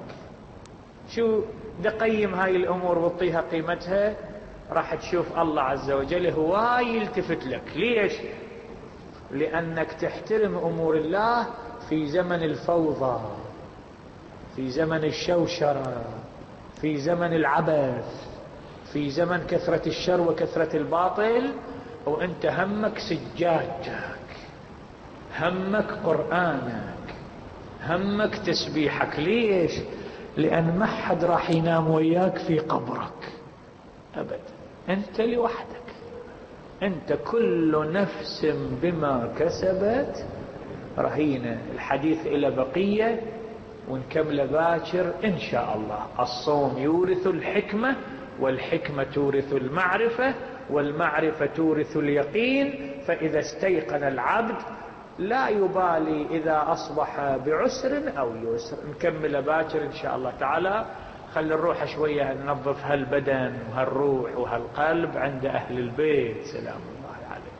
شو دقيم هاي الأمور وطيها قيمتها، راح تشوف الله عز وجل هواي يلتفت لك. ليش؟ لأنك تحترم أمور الله في زمن الفوضى، في زمن الشوشرة، في زمن العبث، في زمن كثرة الشر وكثرة الباطل، وانت همك سجادك، همك قرآنك، همك تسبيحك. ليش؟ لأن ما حد راح ينام وياك في قبرك أبدا، أنت لوحدك. أنت كل نفس بما كسبت رهينة. الحديث إلى بقية ونكمل باكر إن شاء الله. الصوم يورث الحكمة، والحكمة تورث المعرفة، والمعرفة تورث اليقين. فإذا استيقن العبد لا يبالي إذا أصبح بعسر أو يسر. نكمل باكر إن شاء الله تعالى. خلي الروح شوية ننظف هالبدن وهالروح وهالقلب عند أهل البيت سلام الله عليه.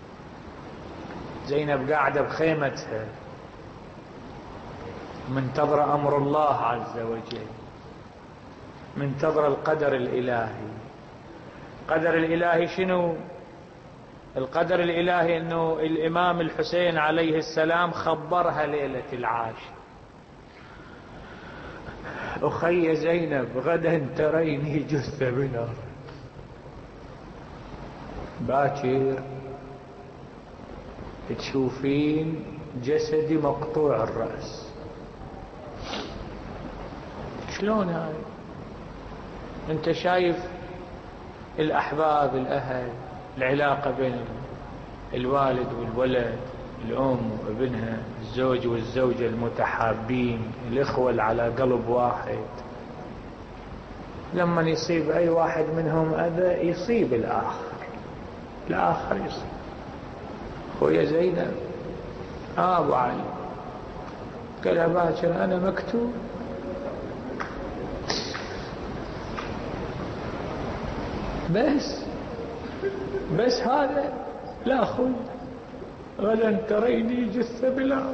زينب قاعدة بخيمتها منتظرة أمر الله عز وجل، منتظرة القدر الإلهي. قدر الإلهي شنو؟ القدر الإلهي أنه الإمام الحسين عليه السلام خبرها ليلة العاشر: أخي زينب غدا تريني جثة بنار. باكر تشوفين جسدي مقطوع الرأس. شلون هاي؟ انت شايف الأحباب، الأهل، العلاقة بين الوالد والولد، الأم وابنها، الزوج والزوجة المتحابين، الإخوة اللي على قلب واحد. لما يصيب أي واحد منهم أذى يصيب الآخر، الآخر يصيب. خويا زينب آه أبو علي قال يا باكر أنا مكتوب. بس بس هذا لا أخوي غدا تريني جثة بلا.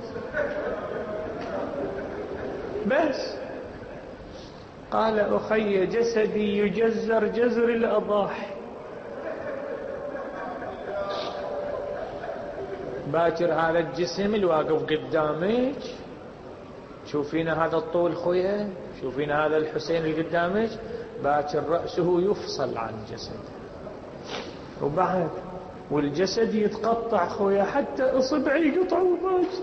بس قال أخي جسدي يجزر جزر الأضاحي. باكر هذا الجسم الواقف قدامك، شوفين هذا الطول خويا، شوفين هذا الحسين اللي قدامك، باكر رأسه يفصل عن جسده، وبعد والجسد يتقطع خويا حتى اصبعي يقطعوا باكر.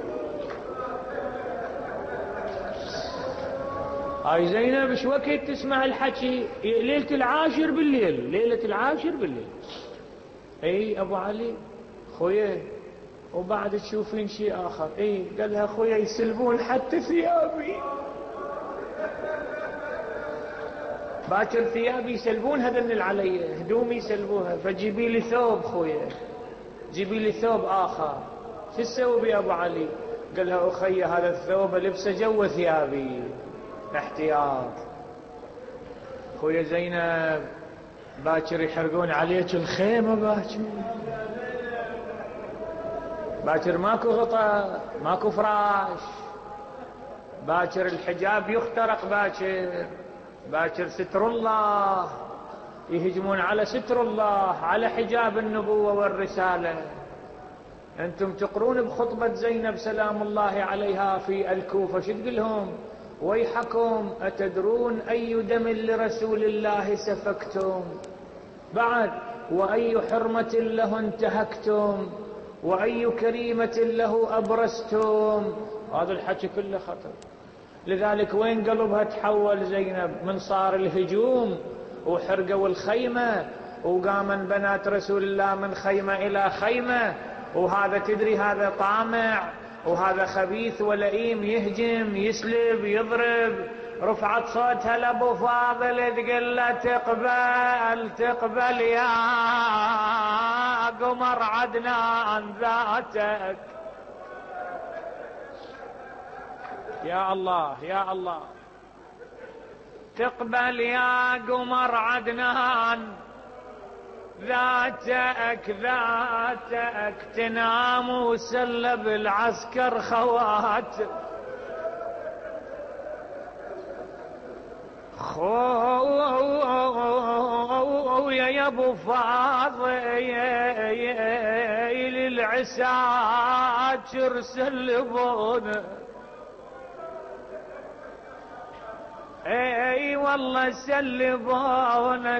هاي زينب ايش وقت تسمع الحكي؟ ليلة العاشر بالليل، ليلة العاشر بالليل. اي ابو علي خويا، وبعد تشوفين شيء اخر. اي قال لها خويا يسلبون حتى ثيابي. باكر ثيابي يسلبون هذن العلي، هدومي يسلبوها، فجيبي لي ثوب خويا، جيبي لي ثوب اخر. شو تسوي بي ابو علي؟ قال لها اخي هذا الثوب لبسه جو ثيابي احتياط. خويا زينب باكر يحرقون عليك الخيمة. باكر باكر ماكو غطاء، ماكو فراش. باكر الحجاب يخترق. باكر باكر ستر الله، يهجمون على ستر الله، على حجاب النبوة والرسالة. أنتم تقرون بخطبة زينب سلام الله عليها في الكوفة، شو تقول لهم؟ ويحكم أتدرون أي دم لرسول الله سفكتم؟ بعد وأي حرمة له انتهكتم؟ وأي كريمة له أبرزتم؟ هذا الحكي كله خطر. لذلك وين قلبها تحول زينب؟ من صار الهجوم وحرقوا الخيمة، وقامن بنات رسول الله من خيمة إلى خيمة، وهذا تدري هذا طامع وهذا خبيث ولئيم، يهجم يسلب يضرب. رفعت صوتها لابو فاضل تقول له تقبل تقبل يا قمر عدنان ذاتك. يا الله يا الله، تقبل يا قمر عدنان ذاتك ذاتك، تنام وسلب العسكر خواتك. خويا يا ابو فاضل العساكر سلبونا، اي والله سلبونا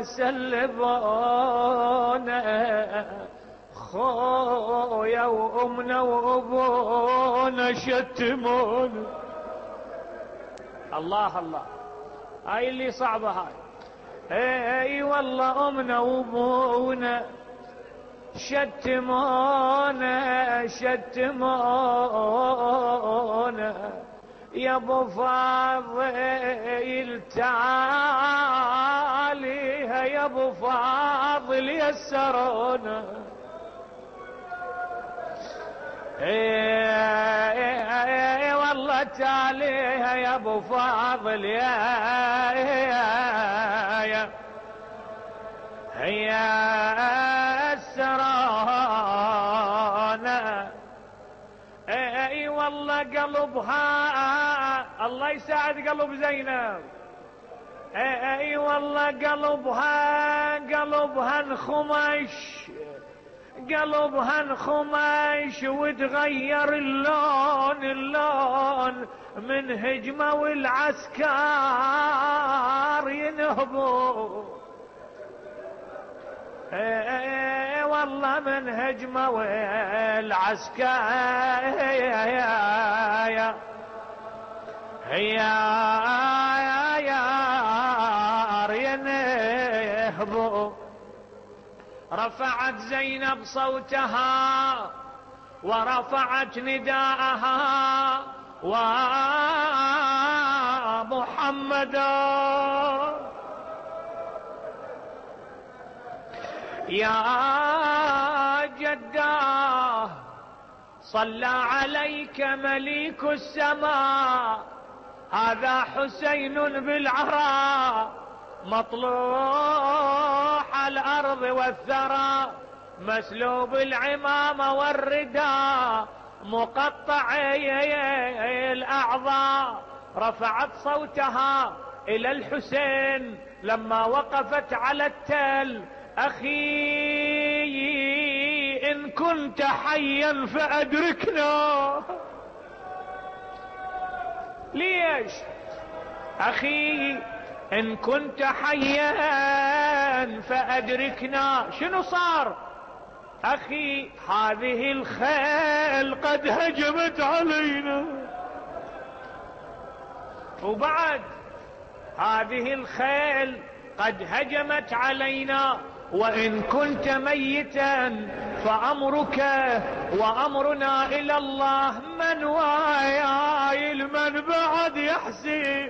سلبونا، خويا وامنا وابونا شتمونا. الله الله، هاي اللي صعبة هاي. اي والله امنا وابونا شتمونا شتمونا، يا ابو فاضل تعاليها، يا ابو فاضل يسرونا. اي والله تعاليها يا ابو فاضل يا يا هي السرانا. اي والله قلبها الله يساعد قلب زينب. اي والله قلبها قلبها انخمش، قلبها انخمش وتغير اللون اللون من هجمة والعسكر ينهبوا. اي والله من هجمة والعسكر هي ينهبوا. رفعت زينب صوتها ورفعت نداءها ومحمدا يا جداه صلى عليك مليك السماء، هذا حسين بالعراء مطلوح الأرض والثرى، مسلوب العمامة والرداء مقطع الأعضاء. رفعت صوتها إلى الحسين لما وقفت على التل، أخي إن كنت حيا فأدركنا. ليش أخي إن كنت حيا فأدركنا؟ شنو صار أخي؟ هذه الخيل قد هجمت علينا، وبعد هذه الخيل قد هجمت علينا، وإن كنت ميتا فأمرك وأمرنا إلى الله، من واياي من بعد يحسين.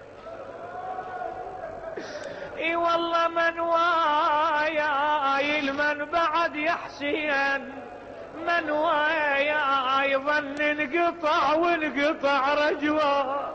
اي والله من واياي من بعد يحسين، من واياي ظن انقطع وانقطع رجوه.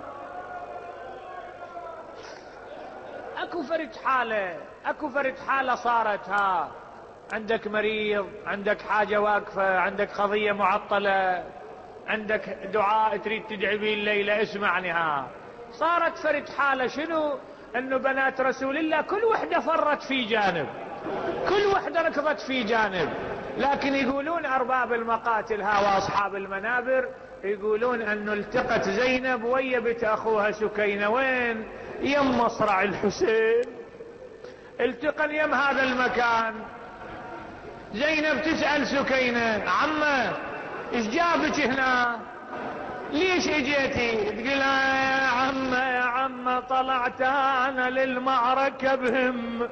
اكو فرد حالة، اكو فرد حالة صارت. ها عندك مريض، عندك حاجة واقفة، عندك قضية معطلة، عندك دعاء تريد تدعي به الليلة، اسمعني. ها صارت فرد حالة. شنو؟ انه بنات رسول الله كل وحدة فرت في جانب، كل وحدة ركضت في جانب. لكن يقولون ارباب المقاتل ها واصحاب المنابر يقولون انه التقت زينب ويا بنت اخوها سكينة. وين؟ يم مصرع الحسين، التقى يم هذا المكان. زينب تسأل سكينة: عمه ايش جابك هنا؟ ليش اجيتي؟ تقول يا عمه يا عمه طلعت انا للمعركة بهم.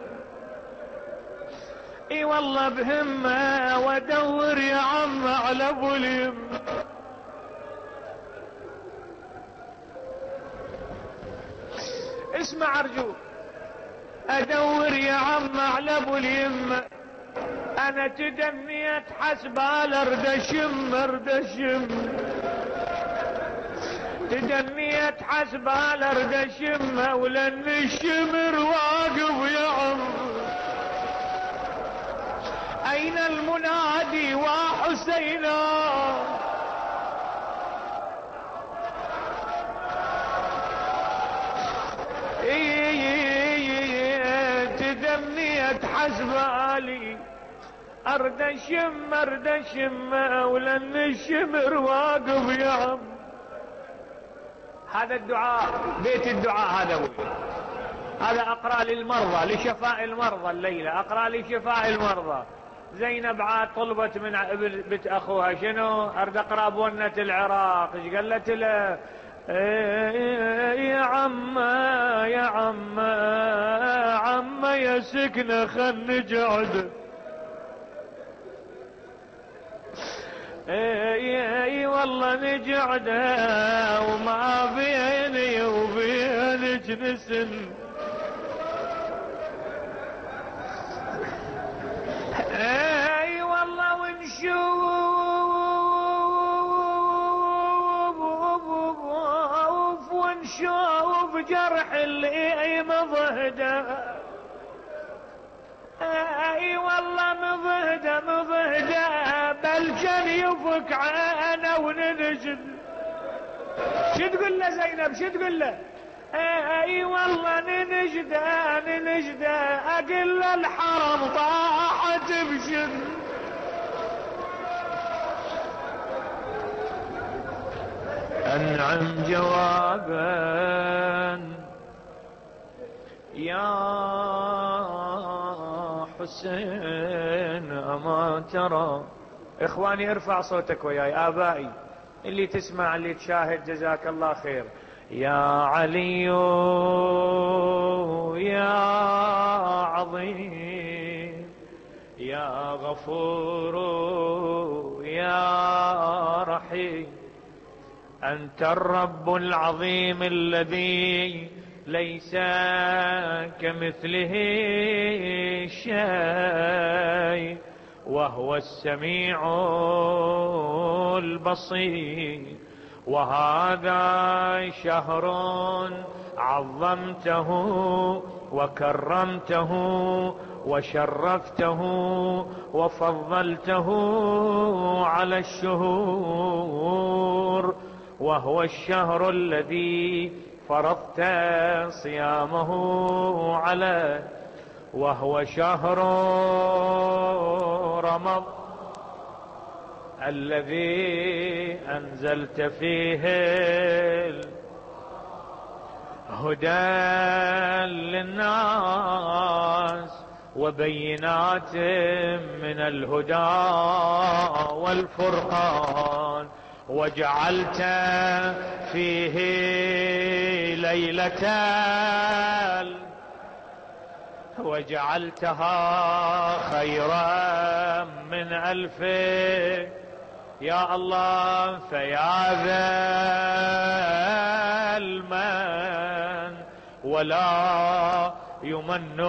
اي والله بهمه وادور يا عمه على ابو اليم. اسمع ارجوك، ادور يا عم على ابو اليم. انا تدميت حسبال اردشم اردشم، تدميت حسبال اردشم، ولن الشمر واقف يا عم. اين المنادي وحسينا؟ تدميت حسبالي ارد اشم ارد اشم ولن الشمر واقف يا عم. هذا الدعاء بيت الدعاء هذا ابوي. هذا اقرا للمرضى لشفاء المرضى الليله، اقرا لشفاء المرضى. زينب عاد طلبت من بنت اخوها شنو؟ ارد اقرا بونة العراق. ايش قالت له؟ يا عم يا عم عم يا سكنه خل نقعد. اي والله نقعد وما بيني وبينك نسن. اي والله ونشوف ونشوف جرح اللي مضهده. اي والله مضهده مضهده بلجن يفك عنا وننجد. شو تقول له زينب؟ شو تقول له؟ اي والله ننجده ننجده اقل الحرم طاحت بشد. انعم جوابا يا حسين اما ترى. اخواني ارفع صوتك وياي، ابائي اللي تسمع اللي تشاهد جزاك الله خير. يا علي يا عظيم يا غفور يا رحيم، أنت الرب العظيم الذي ليس كمثله شيء، وهو السميع البصير. وهذا شهر عظمته وكرمته وشرفته وفضلته على الشهور، وهو الشهر الذي فرضت صيامه عليه، وهو شهر رمضان الذي أنزلت فيه الهدى للناس وبينات من الهدى والفرقان، وجعلت فيه ليلة وجعلتها خيرا من ألف. يا الله فيا ذا المن ولا يمن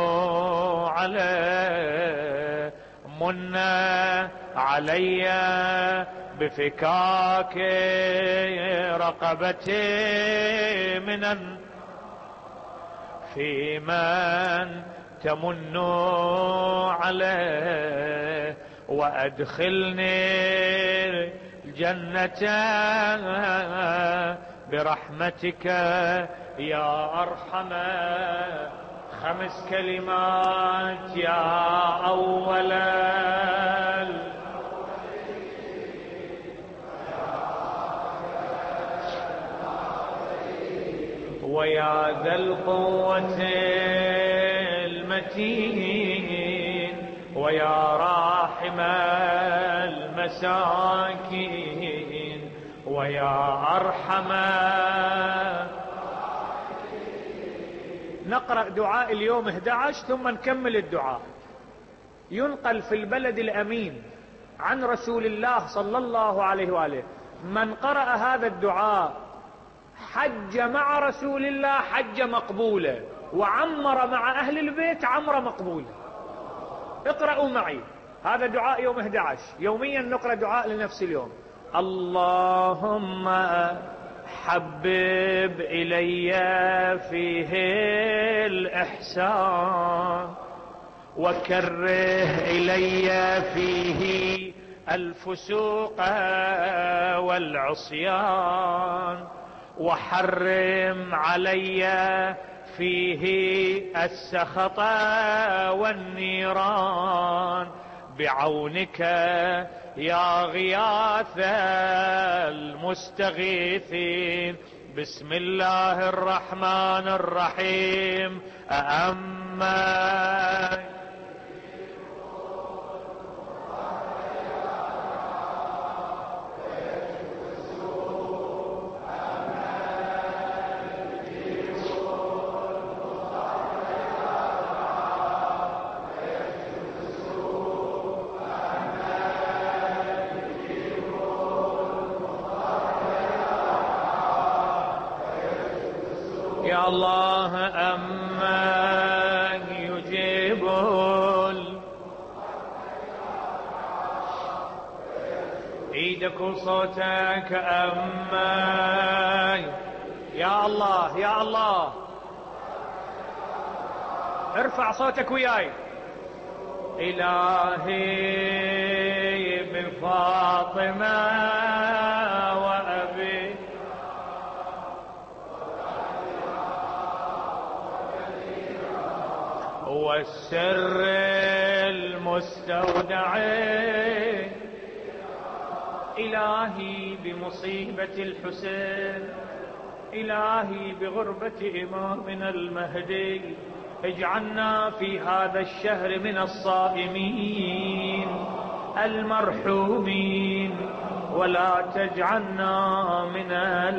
عليه، من علي بفكاك رقبتي من في من تمن عليه، وأدخلني الجنة برحمتك يا أرحم. خمس كلمات يا أول ويا ذا القوة المتين، ويا راحم المساكين، ويا أرحم. نقرأ دعاء اليوم احدى عشر ثم نكمل الدعاء. ينقل في البلد الأمين عن رسول الله صلى الله عليه وآله من قرأ هذا الدعاء حج مع رسول الله حج مقبولة، وعمر مع أهل البيت عمرة مقبولة. اقرأوا معي هذا دعاء يوم احدى عشر، يوميا نقرأ دعاء لنفس اليوم. اللهم حبب إلي فيه الإحسان، وكره إلي فيه الفسوق والعصيان، وحرم علي فيه السخط والنيران، بعونك يا غياث المستغيثين. بسم الله الرحمن الرحيم. أأمن يا الله أمن يجيب ايدك وصوتك أمن. يا الله يا الله ارفع صوتك وياي. إلهي بفاطمة وأبي والسر المستودع. إلهي بمصيبة الحسين، إلهي بغربة إمامنا المهدي، اجعلنا في هذا الشهر من الصائمين المرحومين، ولا تجعلنا من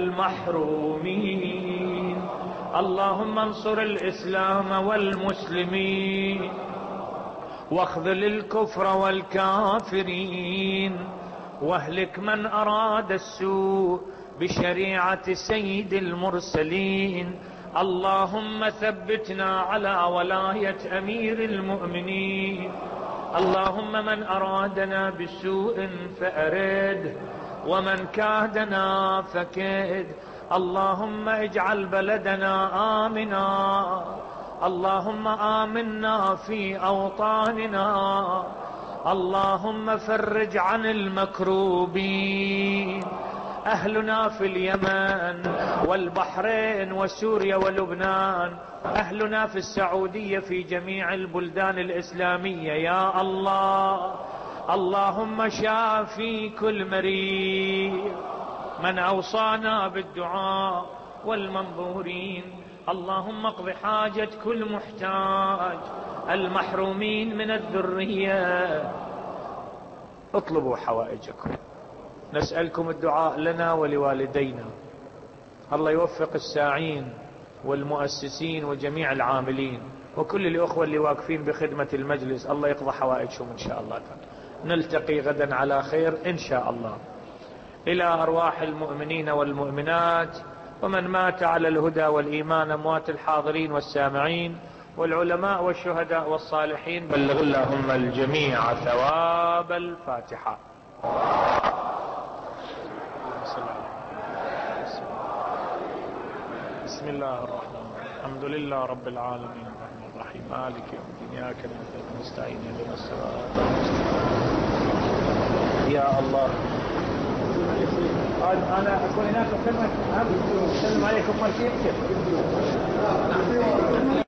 المحرومين. اللهم انصر الإسلام والمسلمين، واخذل الكفر والكافرين، واهلك من أراد السوء بشريعة سيد المرسلين. اللهم ثبتنا على ولاية أمير المؤمنين. اللهم من أرادنا بسوء فأرده، ومن كادنا فكد. اللهم اجعل بلدنا آمنا، اللهم آمنا في أوطاننا. اللهم فرج عن المكروبين. أهلنا في اليمن والبحرين وسوريا ولبنان، أهلنا في السعودية، في جميع البلدان الإسلامية يا الله. اللهم شافي كل مريض، من أوصانا بالدعاء والمنظورين. اللهم اقض حاجة كل محتاج، المحرومين من الذرية. اطلبوا حوائجكم. نسألكم الدعاء لنا ولوالدينا. الله يوفق الساعين والمؤسسين وجميع العاملين وكل الأخوة اللي واقفين بخدمة المجلس، الله يقضى حوائجهم إن شاء الله تعالى. نلتقي غدا على خير إن شاء الله. إلى أرواح المؤمنين والمؤمنات ومن مات على الهدى والإيمان، أموات الحاضرين والسامعين والعلماء والشهداء والصالحين، بلغ اللهم الجميع ثواب الفاتحة. بسم الله الرحمن الرحيم. الحمد لله رب العالمين الرحمن الرحيم مالك يوم الدين إياك نعبد ونستعين اهدنا الصراط المستقيم. يا الله أنا أكون هناك أسلم عليكم مرتين.